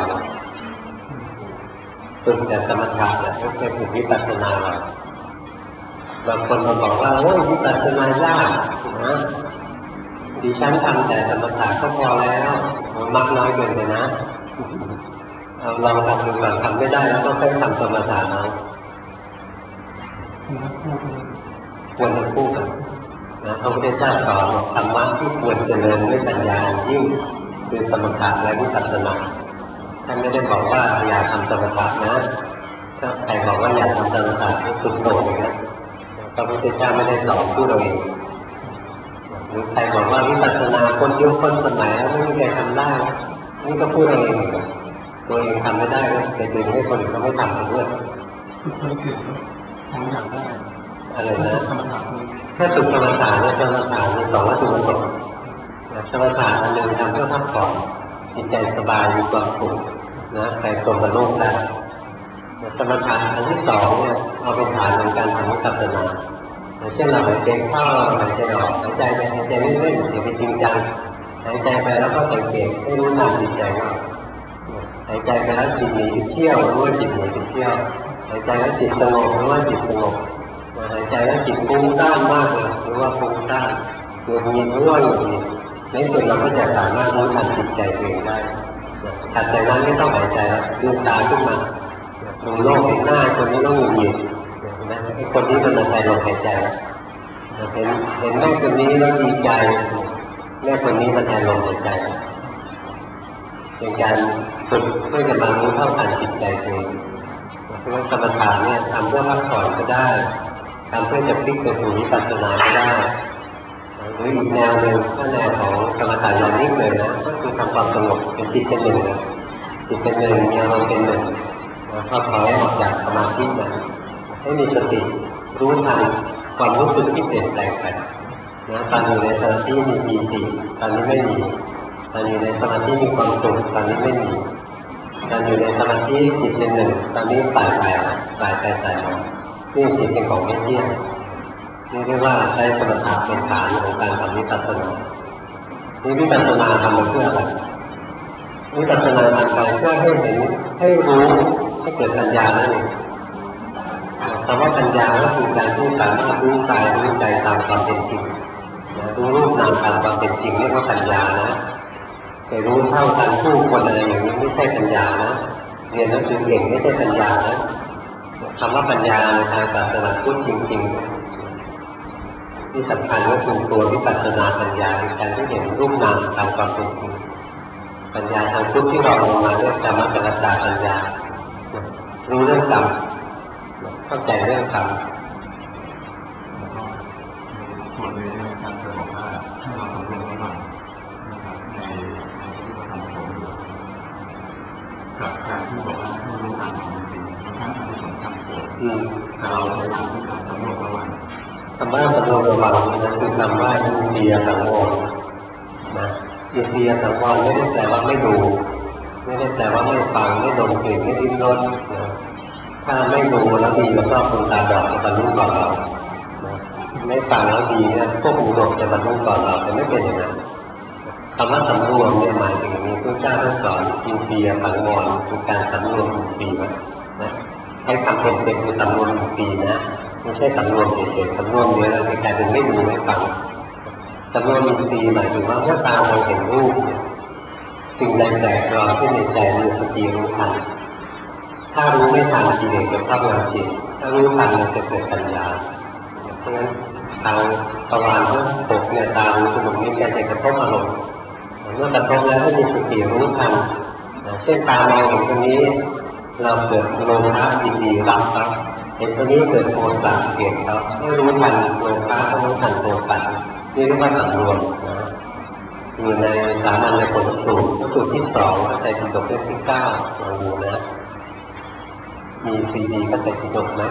ฝึกแต่สมถะเนี่ยไม่เคยฝึกวิปัสสนาหรอกบางคนมาบอกว่าโอ้วิปัสสนายากนะดิฉันทำแต่สมถะก็พอแล้วมักน้อยเกินไปนะเอาลองทำดูก่อนทำไม่ได้แล้วก็ค่อยทำสมถะเอาควรจะคู่กันนะพระพุทธเจ้าสอนธรรมะที่ควรเจริญด้วยปัญญายิ่งคือสมถะและวิปัสสนาท่านไม่ได้บอกว่าอย่าทำสมถะนะถ้าใครบอกว่าอย่าทำสมถะให้สุดโต่งนะพระพุทธเจ้าไม่ได้สอนผู้เราเองหรือใครบอกว่าวิปัสสนาคนยุคคนสมัยไม่มีใครทำได้นี่ก็พูดเราเองตัวเองทำไม่ได้ก็ไปดึงให้คนอื่นเขาไม่ทำด้วยอะไรนะถ้าฝึกสมถะเนี่ยสมถะมี2 วัตถุประสงค์สมถะอันหนึ่งทำเพื่อพักผ่อนจิตใจสบายมีความสุขนะใจตรงกับโลกได้สมถะอันที่2เนี่ยเอาเป็นฐานในการทำวิปัสสนาเช่นเราหายใจเข้าหายใจออกหายใจไปหายใจเล่นๆอย่าไปจริงจังหายใจไปแล้วก็สังเกตให้รู้ทันจิตใจว่าหายใจไปแล้วจิตหนีไปเที่ยวรู้ว่าจิตหนีไปเที่ยวหายใจแล้วจิตสงบรู้ว่าจิตสงบหายใจแล้วจิตฟุ้งซ่านมากเลยรู้ว่าฟุ้งซ่านหงุดหงิดรู้ว่าหงุดหงิดในสุดเราก็จะสามารถรู้ทันจิตใจตัวเองได้ถัดจากนั้นไม่ต้องหายใจแล้วลืมตาขึ้นมาดูโลกเห็นหน้าคนนี้ต้องหงุดหงิดไอ้คนนี้มันใจลมหายใจเห็นแม่คนนี้แล้วดีใจแม่คนนี้มันใจลมหายใจเป็นการฝึกเพื่อจะมารู้เท่าทันจิตใจตัวเองเพราะว่าสมถะเนี่ยทำเพื่อพักผ่อนก็ได้ทำเพื่อจะพลิกไปสู่วิปัสสนาก็ได้หรืออีกแนวหนึ่งก็แนวของสมถะอย่างนี้เลยนะก็คือทำความสงบเป็นจิตเป็นหนึ่งจิตเป็นหนึ่งมีอารมณ์เป็นหนึ่งพอถอยออกจากสมาธิมาให้มีสติรู้ทันความรู้สึกที่เปลี่ยนแปลงไปนะตอนอยู่ในสมาธิมีปีติตอนนี้ไม่มีตอนอยู่ในสมาธิมีความสุขตอนนี้ไม่มีตอนอยู่ในสมาธิจิตเป็นหนึ่งตอนนี้สายไปนี่จิตเป็นของไม่เที่ยงนี่เรียกว่าใช้สมถะเป็นฐานของการทำวิปัสสนานี่วิปัสสนาทำมาเพื่ออะไรวิปัสสนาทำไปเพื่อให้เห็นให้รู้ให้เกิดปัญญานั่นเองคำว่าปัญญาก็คือการที่สามารถรู้กายรู้ใจตามความเป็นจริงรู้รูปนามตามความเป็นจริงเรียกว่าปัญญานะแต่รู้เท่าทันผู้คนอะไรอย่างนี้ไม่ใช่ปัญญานะเรียนหนังสือเก่งไม่ใช่ปัญญานะคำว่าปัญญาในทางศาสนาพุทธจริงๆที่สำคัญก็คือตัววิปัสสนาปัญญาในการที่เห็นรูปนามตามความเป็นจริงปัญญาทางพุทธที่เราลงมาเรียกธรรมกัลลาปัญญารู้เรื่องกรรมเข้าใจเรื่องกรรมส่วนในการจะบอกว่าให้เราทำเรื่องระหว่างนะครับในที่เราทำของอยู่กับการที่บอกว่าให้รู้ตามความจริงทั้งที่สำคัญเกิดแต่เราพยายามที่จะทำระวังคำว่าสำรวมระวังนั่นคือคำว่าอินเดียสังวรนะอินเดียสังวรไม่ได้แปลว่าไม่ดูไม่ได้แปลว่าไม่ฟังไม่ดมกลิ่นไม่ดิ้นรนนะถ้าไม่ดูแล้วดีแล้วก็คนตาบอดจะบรรลุก่อนเราไม่ฟังแล้วดีเนี่ยพวกหูหนวกจะบรรลุก่อนเราแต่ไม่เป็นอย่างนั้นคำว่าสำรวมเนี่ยหมายถึงนี้พระเจ้าท่านสอนอินทรียสังวรคือการสำรวมอินทรีย์นะใช้คำเป็นคือสำรวมอินทรีย์นะไม่ใช่สำรวมเฉยๆสำรวมเยอะแล้วกลายเป็นไม่ดูไม่ฟังสำรวมอินทรีย์หมายถึงว่าเมื่อตาเราเห็นรูปสิ่งใดแตกรอที่ในใจมีสติรู้ทันถ้ารู้ไม่ทันกิเลสจะครอบงำจิตถ้ารู้ทันมันจะเกิดปัญญาเพราะฉะนั้นทางตะวันทั้งหกเนี่ยตาหูจมูกนิ้วกายใจกระทบอารมณ์เมื่อกระทบแล้วให้มีสติรู้ทันเช่นตามองเห็นตรงนี้เราเกิดโลภะยินดีรักครับเห็นตรงนี้เกิดโทสะเกลียดครับให้รู้ทันโลภะให้รู้ทันโทสะนี่เรียกว่าสำรวมอยู่ในสามัญญผลสูตรสูตรที่2ใจปิฎกเล่มที่9ลองดูนะมีซีดีก็ใจปิฎกไหม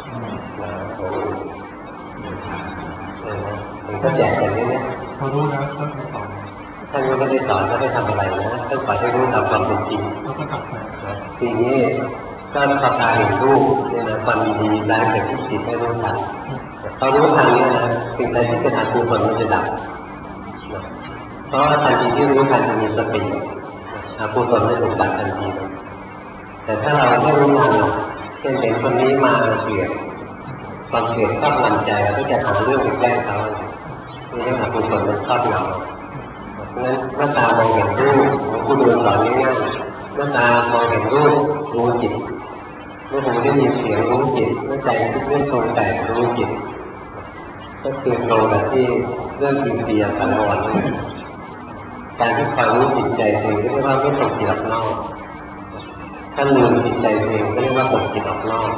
มันก็แจกอย่างนี้เนี่ยพอรู้แล้วก็ไม่สอนท่านก็ได้สอนก็ได้ทำอะไรนะท่านสอนให้รู้ตามความเป็นจริงแล้วก็กลับไปทีนี้ก็พอตาเห็นรูปเนี่ยนะความดีได้เกิดที่จิตให้รู้ทันพอรู้ทันเนี่ยนะสิ่งใดที่เป็นอกุศลมันจะดับเพราะทันทีที่รู้ทันจะมีสติอกุศลจะถูกดับทันทีแต่ถ้าเราไม่รู้ทันเช่นเห็นคนนี้มาเกลียดความเกลียดครอบงำใจเราก็จะหาเรื่องไปแกล้งเขานี่เรื่องอกุศลมันครอบงำเพราะฉะนั้นเมื่อตามองเห็นรูปผู้ดูสอนง่ายๆเมื่อตามองเห็นรูปรู้จิตเมื่อหูได้ยินเสียงรู้จิตเมื่อใจคิดเรื่องตรงแต่รู้จิตก็คือตรงกับที่เรื่องอินทรียสังวรการที่คอยรู้จิตใจเองเรียกว่าไม่ส่งจิตออกนอกถ้าลืมจิตใจเองก็เรียกว่าส่งจิตออกนอก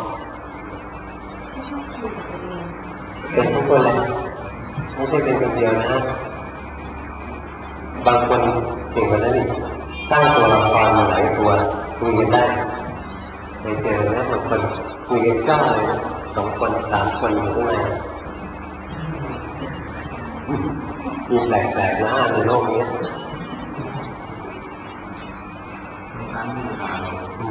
เป็นทุกคนเลยไม่ใช่เป็นคนเดียวนะบางคนเก่งกว่านั้นอีกสร้างตัวละครมาหลายตัวคุยกันได้ไปเจอนะบางคนคุยกันก้าเลย2 คน 3 คนอยู่ข้างในมีแปลกๆนะในโลกนี้การที่เรารู้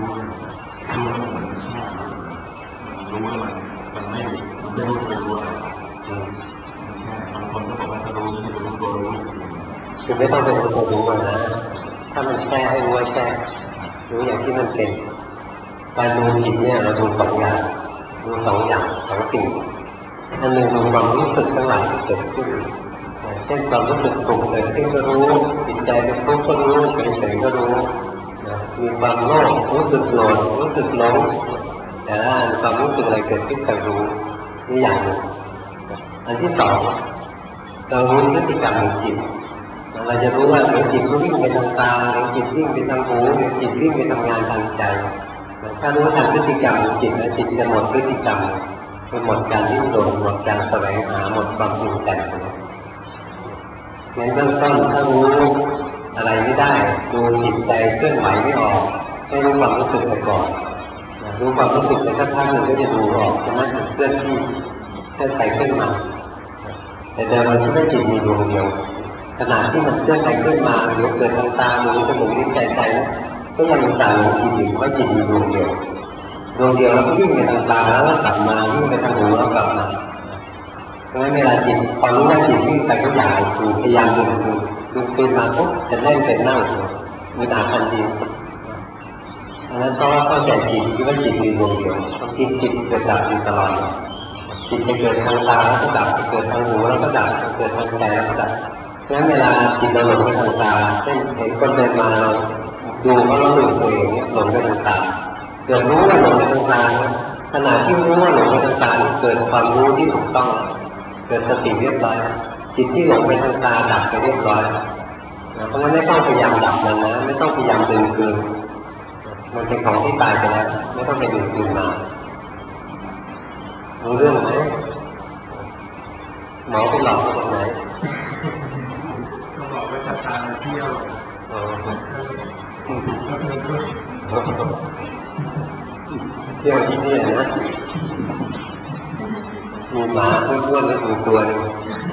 ว่ามันไม่รู้ไปรู้อะไรบางคนก็บอกว่าถ้ารู้นี่จะรู้ตัวรู้คือไม่ต้องเป็นตัวรู้นะถ้ามันแช่ให้รู้ว่าแช่รู้อย่างที่มันเป็นการดูจิตเนี่ยเราดู2 อย่างดู2 อย่าง2 สิ่งอันหนึ่งดูความรู้สึกทั้งหลายที่เกิดขึ้นเช่นความรู้สึกสุขเกิดขึ้นก็รู้จิตใจเป็นทุกข์ก็รู้เฉยๆก็รู้มีความโลภรู้สึกโกรธรู้สึกหลงแต่ละความรู้สึกอะไรเกิดขึ้นก็รู้นี่อย่างหนึ่งอันที่2เรารู้พฤติกรรมของจิตเราจะรู้ว่าเดี๋ยวจิตวิ่งไปทางตาเดี๋ยวจิตวิ่งไปทางหูเดี๋ยวจิตวิ่งไปทำงานทางใจถ้ารู้ทันพฤติกรรมของจิตแล้วจิตจะหมดพฤติกรรมคือหมดการดิ้นรนหมดการแสวงหาหมดความจริงใจงั้นเบื้องต้นถ้ารู้อะไรไม่ได้ดูจิตใจเคลื่อนไหวไม่ออกให้รู้ความรู้สึกไปก่อนรู้ความรู้สึกไปสักพักหนึ่งก็จะดูออกใช่ไหมเคลื่อนที่เคลื่อนไปเคลื่อนมาแต่เดิมมันไม่จิตมีดวงเดียวขณะที่มันเคลื่อนไปเคลื่อนมาเดี๋ยวเกิดทางตาหูจมูกลิ้นใจก็ยังต่างจิตอยู่ว่าจิตมีดวงเดียวแล้วก็วิ่งไปทางตาแล้วก็กลับมาวิ่งไปทางหูแล้วกลับมาเพราะฉะนั้นเวลาจิตพอรู้ว่าจิตวิ่งไปก็อยากดูพยายามดูตื่นมาปุ๊บจะเล่นเป็นนั่งมือตาทันทีอันนั้นเพราะว่าเข้าใจจิตคิดว่าจิตมีดวงเดียวบางทีจิตเกิดดับอยู่ตลอดจิตจะเกิดทางตาแล้วก็ดับจะเกิดทางหูแล้วก็ดับจะเกิดทางใจแล้วก็ดับเพราะฉะนั้นเวลาจิตเราหลงไปทางตาเช่นเห็นคนเดินมาเราดูเขาแล้วดูตัวเองหลงไปทางตาเกิดรู้ว่าหลงไปทางตาขณะที่รู้ว่าหลงไปทางตาเกิดความรู้ที่ถูกต้องเกิดสติเรียบร้อยจิตที่หลงไปทางตาดับไปเรียบร้อยเพราะฉะนั้นไม่ต้องพยายามดับมันนะไม่ต้องพยายามดึงคืนมันเป็นของที่ตายไปแล้วไม่ต้องไปดึงคืนมารู้เรื่องไหมหมอไปหลอกตรงไหนก็บอกว่าจัดการเที่ยวเที่ยวที่นี่นะมีหมาอ้วนๆแล้วอยู่ตัวนึง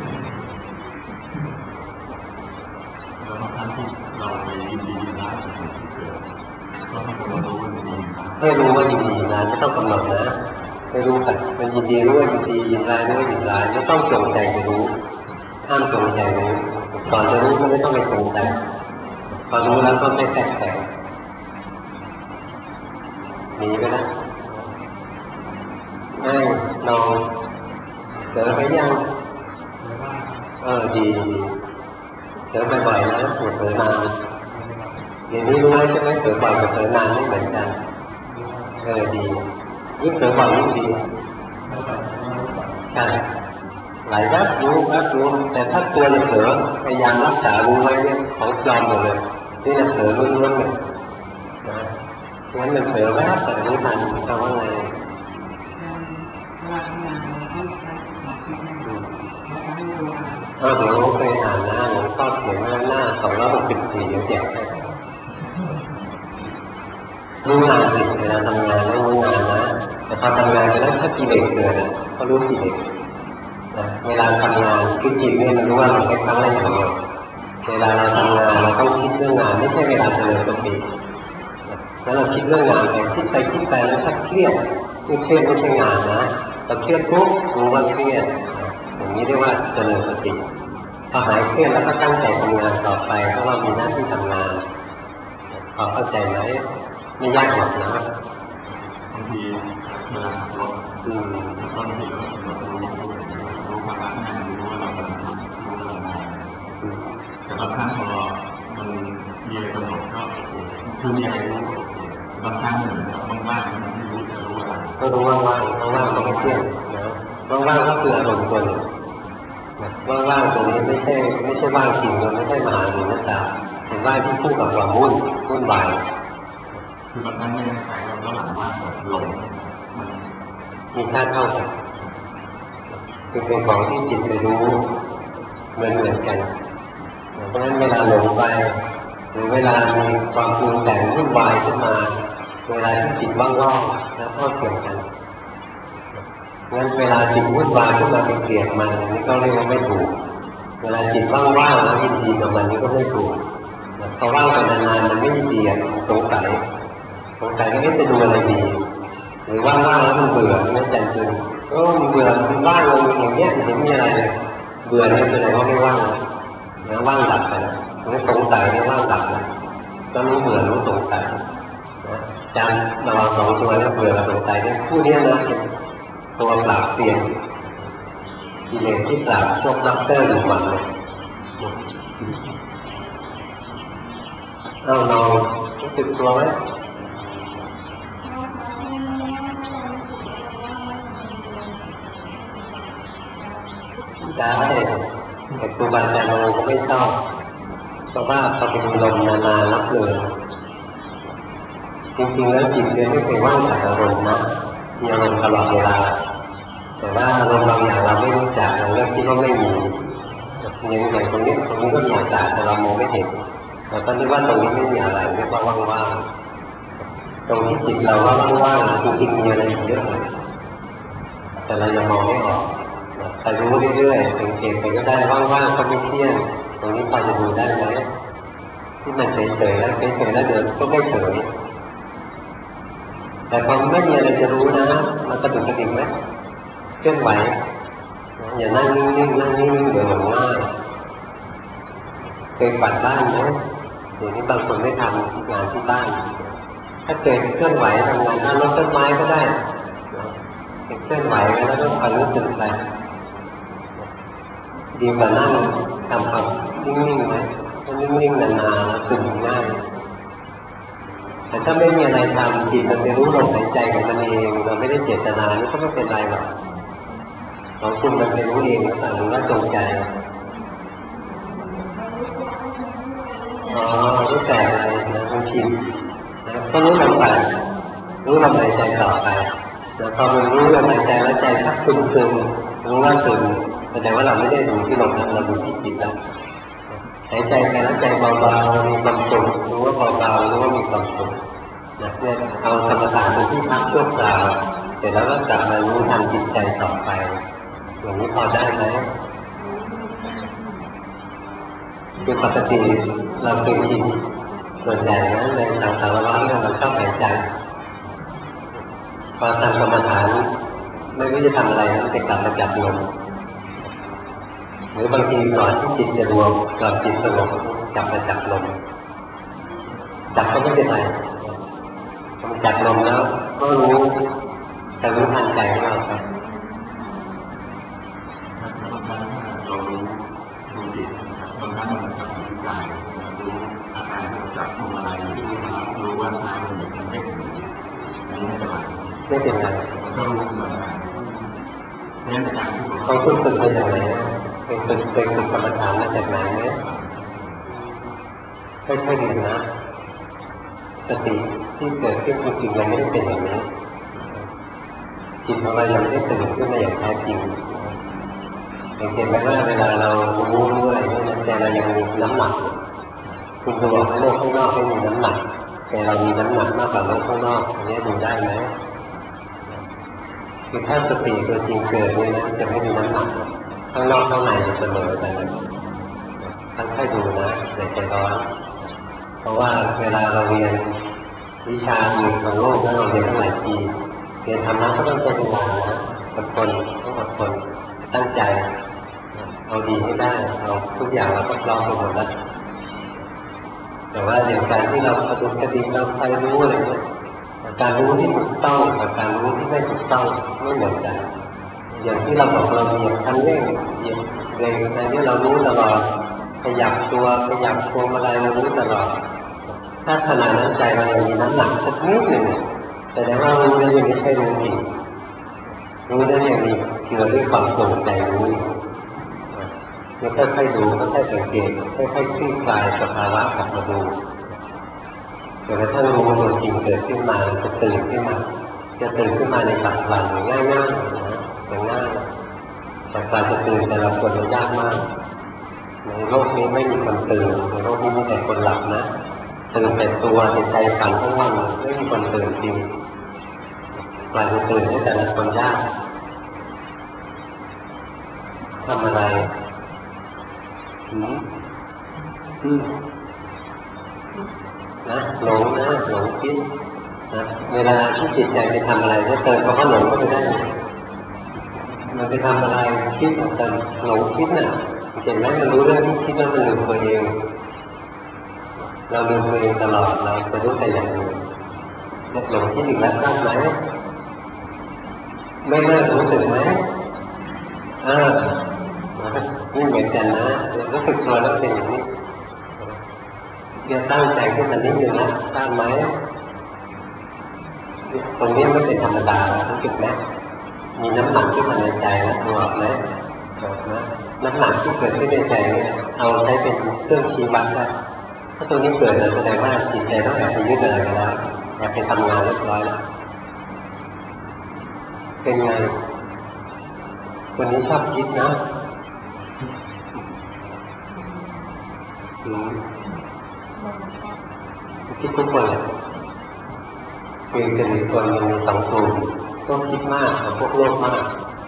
ให้รู้ว่ายินดีนะไม่ต้องกำหนดนะให้รู้กันมันยินดีรู้ว่ายินดียินร้ายรู้ว่ายินร้ายไม่ต้องจงใจไปรู้ห้ามจงใจรู้ก่อนจะรู้ก็ไม่ต้องไปสงสัยพอรู้แล้วก็ไม่แทรกแซงหนีไปนะไม่ลองเจอไปยังดีเจอบ่อยๆนะอย่าเผลอนานอย่างนี้รู้ไหมใช่ไหมเผลอบ่อยกับเผลอนานไม่เหมือนกันดียิ่งเผลอบ่อยยิ่งดีใช่หลายรับรู้แต่ถ้าตัวยังเผลอพยายามรักษารู้ไว้เนี่ยของปลอมหมดเลยนี่จะเผลอล้วนๆเลยนะงั้นมันเผลอแวบแต่รู้ทันจะว่าไงเดี๋ยวไปอ่านหลวงพ่อเขียนหน้า264เดี๋ยวแจกให้รู้งานสิเวลาทำงานแล้วรู้งานนะแต่พอทำงานไปแล้วถ้ากิเลสเกิดก็รู้กิเลสเวลาทำงานคือจิตเนี่ยมันรู้ว่าเราแค่ครั้งแรกอย่างเดียวเวลาเราทำงานเราต้องคิดเรื่องงานไม่ใช่เวลาเจริญสติแล้วเราคิดเรื่องงานไปคิดไปแล้วถ้าเครียดไม่ใช่งานนะเราเครียดปุ๊บรู้ว่าเครียดอย่างนี้เรียกว่าเจริญสติพอหายเครียดแล้วก็ตั้งใจทำงานต่อไปเพราะเรามีหน้าที่ทำงานพอเข้าใจไหมไม่ยากหรอกนะบางทีเวลาขับรถบางทีเรารู้ภาระงานรู้ว่าเรากำลังทำรู้เรางานแต่บางครั้งพอมันมีอะไรกำหนดก็คือมีอะไรรู้บางครั้งเหมือนว่างๆมันไม่รู้จะรู้อะไรก็รู้ว่างก็ไม่เที่ยงนะว่างก็คืออารมณ์ตัวหนึ่งว่างตรงนี้ไม่ใช่ว่างจริงมันไม่ใช่มหาหรือนัตตาเป็นว่างที่คู่กับความวุ่นวายคือบางครั้งในสายเราก็หลังว่างแบบหลงมีค่าเท่ากันคือเป็นของที่จิตไปรู้เหมือนกันเพราะฉะนั้นเวลาหลงไปหรือเวลามีความปรุงแต่งวุ่นวายขึ้นมาเวลาที่จิตว่างๆแล้วเท่าเทียมกันงั้นเวลาจิตวุ่นวายขึ้นมาเป็นเกลียดมันนี่ก็เรียกว่าไม่ถูกเวลาจิตว่างๆแล้วยินดีกับมันนี่ก็ไม่ถูกพอว่างไปนานๆมันไม่ดีสงสัยก็ไม่จะดูอะไรดีหรือว่างๆแล้วมันเบื่อไม่ใจจริงมันเบื่อมันว่างเลยอย่างเงี้ยมันไม่มีอะไรเลยเบื่อเนี่ยแสดงว่าไม่ว่างนะว่างดับไปนะไม่สงสัยไม่ว่างดับนะก็รู้เบื่อรู้สงสัยจำระหว่างสองตัวแล้วเบื่อกับสงสัยเนี่ยคู่นี้นะตัวปราบเปลี่ยนกิเลสที่ปราบพวกด็อกเตอร์อยู่วันเลยเรารู้สึกตัวไหมได้แต่ครูบาอาจารย์เราก็ไม่ชอบเพราะว่าพอเป็นลมนานๆรับเลยจริงๆแล้วจิตเนี่ยไม่เคยว่างจากอารมณ์นะมีอารมณ์ตลอดเวลาแต่ว่าอารมณ์บางอย่างเราไม่รู้จักเราเลือกที่ว่าไม่มีอย่างตรงนี้ก็มีอากาศแต่เรามองไม่เห็นเราก็นึกว่าตรงนี้ไม่มีอะไรเรียกว่าว่างๆตรงที่จิตเราว่างๆจริงๆมีอะไรเยอะเลยแต่เรายังมองไม่ออกแต่รู้เรื่อยๆสังเกตไปก็ได้ว่างๆก็ไม่เที่ยงตรงนี้พอจะดูได้ไหมที่มันเฉยๆแล้วเดินก็ไม่เฉยแต่พอไม่มีอะไรจะรู้นะมันกระดุกกระดิกไหมเคลื่อนไหวอย่านั่งนิ่งเดี๋ยวหลงง่ายเคยกวาดบ้านไหมเดี๋ยวนี้บางคนไม่ทำงานที่บ้านถ้าเกิดเคลื่อนไหวทำงานรดต้นไม้ก็ได้เคลื่อนไหวแล้วก็คอยรู้สึกไปดีกว่านั่งทำความนิ่งๆไหมถ้านิ่งๆนานๆแล้วซึมง่ายแต่ถ้าไม่มีอะไรทำจิตมันไปรู้ลมหายใจของมันเองเราไม่ได้เจตนานี่ก็ไม่เป็นไรหรอกของคุณมันไปรู้เองหรือว่าจงใจรู้แต่อะไรนะมันชินก็รู้ลมไปรู้ลมหายใจต่อไปแต่พอมันรู้ลมหายใจแล้วใจชักซึมรู้ว่าซึมแสดงว่าเราไม่ได้ดูที่ลมนะเราดูที่จิตแล้วหายใจไปแล้วใจเบาๆมีความสุขรู้ว่าเบาๆรู้ว่ามีความสุขเนี่ยเอากรรมฐานเป็นที่พักชั่วคราวเสร็จแล้วก็กลับมารู้ทางจิตใจต่อไปอย่างนี้พอได้ไหมคือปกติเราเคยชินส่วนใหญ่นะในทางสารวัตรเนี่ยเราชอบหายใจพอทำกรรมฐานไม่รู้จะทำอะไรนะจะกลับมาจับลมหรือบางทีก่อนที่จิตจะรวมก่อนจิตสงบจับมาจับลมจับก็ไม่เป็นไรจับลมแล้วก็รู้แต่รู้ทันใจของเราไปบางครั้งเรารู้จิตบางครั้งมันจับที่กายรู้อาการที่จับทำอะไรรู้ว่าทางมันไม่ถึงอันนี้ไม่เป็นไรไม่เป็นไรก็รู้เหมือนกันนี่เป็นการที่เขาฝึกมาจากไหนเป็นฝึกกรรมฐานมาจากไหนไหมค่อยๆเรียนนะสติที่เกิดขึ้นจริงๆยังไม่ได้เป็นอย่างนี้จิตของเรายังไม่ได้ตื่นขึ้นมาอย่างแท้จริงสังเกตไหมว่าเวลาเรารู้อะไรเนี่ยใจเรายังมีน้ำหนักคุณจะบอกให้โลกข้างนอกไม่มีน้ำหนักแต่เรามีน้ำหนักมากกว่าโลกข้างนอกอันนี้ดูได้ไหมคือถ้าสติตัวจริงเกิดเนี่ยนะจะไม่มีน้ำหนักข้างนอกข้างในจะเสมอกันท่านค่อยดูนะอย่าใจร้อนเพราะว่าเวลาเราเรียนวิชาอื่นของโลกนั้นเราเรียนตั้งหลายปีเรียนธรรมะก็ต้องใช้เวลานะอดทนต้องอดทนตั้งใจเอาดีให้ได้เอาทุกอย่างเราก็พร้อมไปหมดแล้วแต่ว่าอย่างการที่เราประดุกกระดิ่งเราใครรู้อะไรเนี่ยการรู้ที่ถูกต้องกับการรู้ที่ไม่ถูกต้องไม่เหมือนกันอย่างที่เราบอกเราเหยียบคันเร่งเหยียบเบรกอะไรนี่เรารู้ตลอดขยับตัวพวงมาลัยเรารู้ตลอดถ้าขณะนั้นใจเรายังมีน้ำหนักสักนิดหนึ่งแต่ถ้ารู้แล้วยังไม่ใช่รู้จริงรู้แล้วยังมีเกี่ยวด้วยความสงใจรู้แล้วค่อยๆดูค่อยๆสังเกตค่อยๆคลี่คลายสภาวะกลับมาดูจนกระทั่งรู้ตัวจริงเกิดขึ้นมาจะตื่นขึ้นมาในปัจจุบันง่ายๆนะอย่างง่ายแต่การจะตื่นแต่ละคนมันยากมากในโลกนี้ไม่มีคนตื่นในโลกนี้มีแต่คนหลับนะตื่นแต่ตัวใจฝันทั้งวันไม่มีคนตื่นจริงกว่าจะตื่นให้แต่ละคนยากทำอะไรนะหลงคิดนะเวลาที่จิตใจไปทำอะไรถ้าเติมเขาก็หลงก็ไม่ได้มันไปทำอะไรคิดแต่หลงคิดน่ะเห็นไหมมันรู้เรื่องที่คิดแล้วมันลืมตัวเองเราลืมตัวเองตลอดเราจะรู้แต่อย่างอื่นหลงคิดอีกแล้วทราบไหมไม่เลิกรู้สึกไหมนี่เหมือนกันนะรู้สึกตัวแล้วเป็นอย่างนี้อย่าตั้งใจขึ้นมานิดนึงนะทราบไหมตรงนี้ไม่เป็นธรรมดารู้สึกไหมมีน้ำหนักที่มันในใจนะรู้ออกไหมน้ำหนักที่เกิดขึ้นในใจเนี่ยเอาใช้เป็นเครื่องชี้วัดได้ถ้าตรงนี้เกิดแสดงว่าจิตใจต้องแอบไปยึดอะไรกันแล้วแอบไปทำงานเรียบร้อยแล้วเป็นไงคนนี้ชอบคิดนะคิดทุกคนเลยคือจะมีคนมีสองกลุ่มพวกคิดมากกับพวกโลภมาก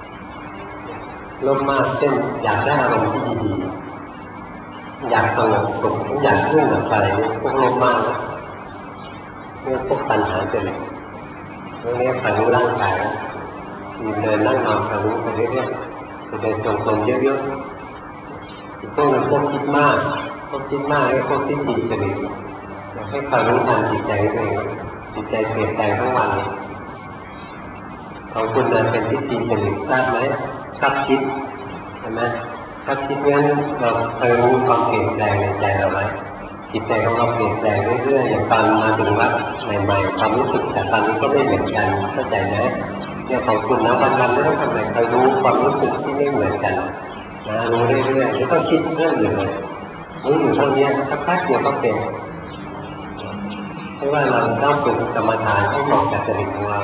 เช่นอยากได้อารมณ์ที่ดีๆอยากสงบสุขอยากขึ้นกับใจพวกโลภมากเนี่ยพวกปัญหาเกิดเรื่องนี้ฝันรู้ร่างกายยืนเดินนั่งนอนฝันรู้ไปเรื่อยๆจะเดินจงกรมเยอะๆพวกนั้นพวกคิดมากพวกคิดจิตจริตให้ความรู้ทันจิตใจเองจิตใจเปลี่ยนแปลงทั้งวันของคุณนั้นเป็นที่จริงจริตทราบไหมชอบคิดใช่ไหมชอบคิดงั้นเราเคยรู้ความเปลี่ยนแปลงในใจเราไหมจิตใจของเราเปลี่ยนแปลงเรื่อยๆอย่างตอนมาถึงวัดใหม่ๆความรู้สึกแต่ตอนนี้ก็ไม่เหมือนกันเข้าใจไหมเนี่ยของคุณนะวันๆไม่ต้องทำอะไรเคยรู้ความรู้สึกที่ไม่เหมือนกันนะรู้เรื่อยๆไม่ต้องคิดเรื่องอื่นเลยรู้อยู่เท่านี้สักพักเดียวก็เป็นเพราะว่าเราต้องฝึกกรรมฐานให้เหมาะกับจริตของเรา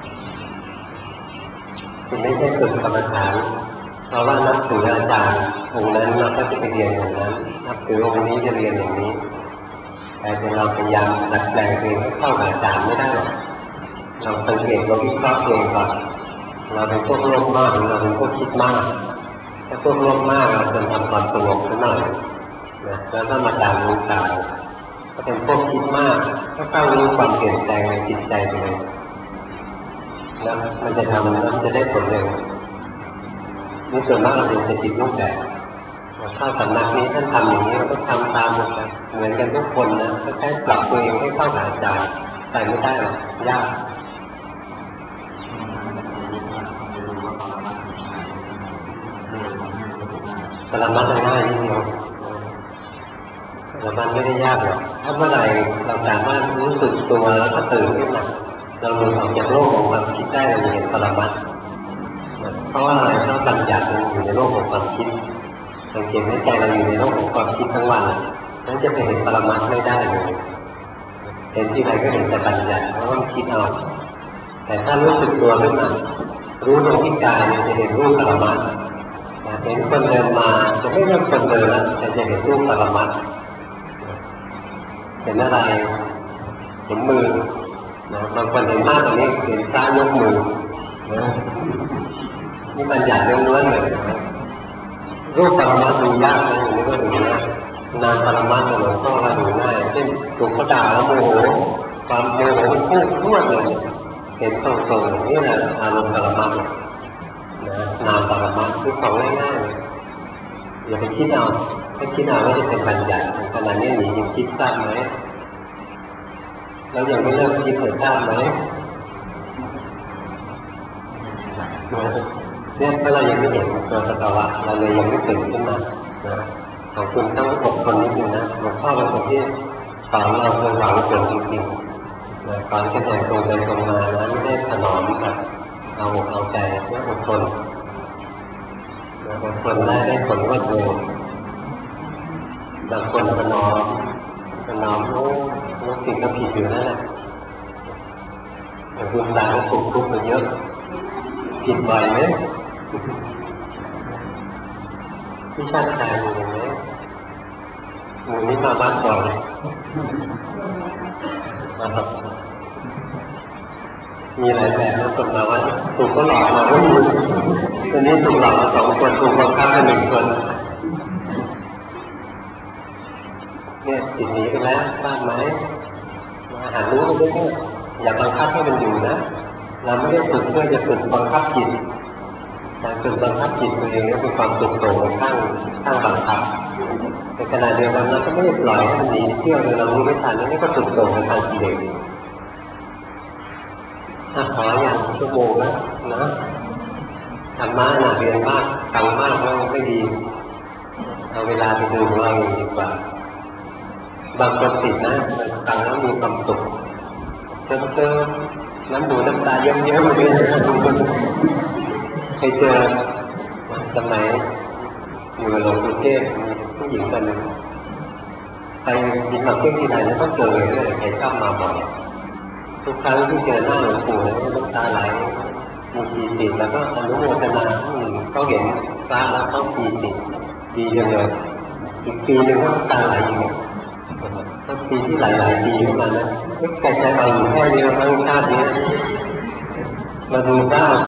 คุณไม่ใช่ฝึกกรรมฐานเพราะว่านับถืออาจารย์องค์นั้นเราก็จะไปเรียนอย่างนั้นนับถือองค์นี้จะเรียนอย่างนี้แต่เราพยายามดัดแปลงเองให้เข้ากับอาจารย์ไม่ได้หรอกเราสังเกตเราวิเคราะห์เองก่อนเราเป็นพวกโลภมากหรือเราเป็นพวกคิดมากถ้าพวกโลภมากเราควรทำความสงบขึ้นหน่อยนะแล้วก็มาตามรู้กายถ้าเป็นพวกคิดมากก็เข้ารู้ความเปลี่ยนแปลงในจิตใจไปเลยแล้วมันจะทำแล้วจะได้ผลเร็วนี่ส่วนมากเราเป็นจิตรูปแบบเข้าสำนักนี้ท่านทำอย่างนี้เราก็ทำตามหมดเลยเหมือนกันทุกคนนะก็แค่ปรับตัวเองให้เข้าหาอาจารย์แต่ไม่ได้หรอกยากปรมัตถ์ง่ายนิดเดียวปรมัตถ์ไม่ได้ยากหรอกถ้าเมื่อไหร่เราสามารถรู้สึกตัวแล้วก็ตื่นขึ้นมาเราหลุดออกจากโลกของความคิดได้เราจะเห็นปรมัตถ์เพราะว่าอะไรเพราะบัญญัติมันอยู่ในโลกของความคิดสังเกตไหมใจเราอยู่ในโลกของความคิดทั้งวันนั้นจะไปเห็นปรมัตถ์ไม่ได้เลยเห็นที่ไหนก็เห็นแต่บัญญัติเพราะว่ามันคิดเอาแต่ถ้ารู้สึกตัวขึ้นมารู้ลงที่กายจะเห็นรูปปรมัตถ์เห็นคนเดินมาจะไม่เรียกคนเดินแล้วแต่จะเห็นรูปปรมัตถ์เห็นอะไรเห็นมือบางคนเห็นมากกว่านี้เห็นซ้ายยกมือนี่บัญญัติล้วนๆเลยรูปปรมัตถ์ดูยากนะอย่างนี้ก็ดูนะนามปรมัตถ์หลวงพ่อเราดูง่ายเช่นถูกเขาด่าแล้วโมโหความโมโหมันพุ่งพรวดเลยเห็นตรงๆนี่แหละอารมณ์ปรมัตถ์นามปรมัตถ์คือของง่ายๆอย่าไปคิดเอาถ้าคิดเอาก็จะเป็นบัญญัติขณะนี้หนียังคิดทราบไหมแล้วยังไม่เริ่มคิดเลยทราบไหมเนี่ยถ้าเรายังไม่เห็นตัวสภาวะเราเลยยังไม่ตื่นขึ้นมาของคุณต้องอดทนนิดนึงนะหลวงพ่อเป็นคนที่สอนเราเพื่อหวังผลจริงๆสอนกันอย่างตรงไปตรงมานะไม่ได้ถนอมแบบเอาอกเอาใจเนี่ยอดทนบางคนได้ผลรวดเร็วบางคนถนอมโอ้สิ่งก็ผิดอยู่นั่นแหละอย่างคุณตาก็ถูกทุกข์มาเยอะผิดบ่อยไหมที่ชาติชายอยู่อย่างนี้หมู่นี้มาบ้านก่อนนะครับมีหลายแบบนะคนมาว่าถูกก็หลอกมาก็มีตอนนี้ถูกหลอกมา2 คนถูกบังคับมา1 คนเนี่ยจิตหนีไปแล้วทราบไหมมาหารู้ไปเรื่อยๆอย่าบังคับให้มันอยู่นะเราไม่ได้ฝึกเพื่อจะฝึกบังคับจิตการฝึกบังคับจิตตัวเองก็เป็นความสุขโต่งข้างบังคับในขณะเดียวกันเราก็ไม่ได้ปล่อยให้มันหนีเที่ยวเลยเรารู้ไม่ทันนี่ก็สุดโต่งในทางกิเลสขออย่างชั่วโมงนะธรรมะเรียนมากฟังมากแล้วไม่ดีเอาเวลาไปดูเราเองดีกว่าบางคนติดนะฟังแล้วมีความสุขเจอน้ำหูน้ำตาเยิ้มๆมาด้วยเคยเจอสมัยอยู่กับหลวงปู่เทศผู้หญิงคนหนึ่งไปบินมาเที่ยวที่ไหนแล้วก็เจอเลยใครชอบมาบ่อยทุกครั้งที่เจอหน้าหลวงปู่แล้วน้ำตาไหลมีปีติแล้วก็อนุโมทนาเขาเห็นพระแล้วเขาปีติดีจังเลยอีกปีหนึ่งก็น้ำตาไหลอยู่ก็ปีที่หลายปีขึ้นมานะใครใจเราอยู่แค่นี้ทั้งชาตินี้มาดูหน้า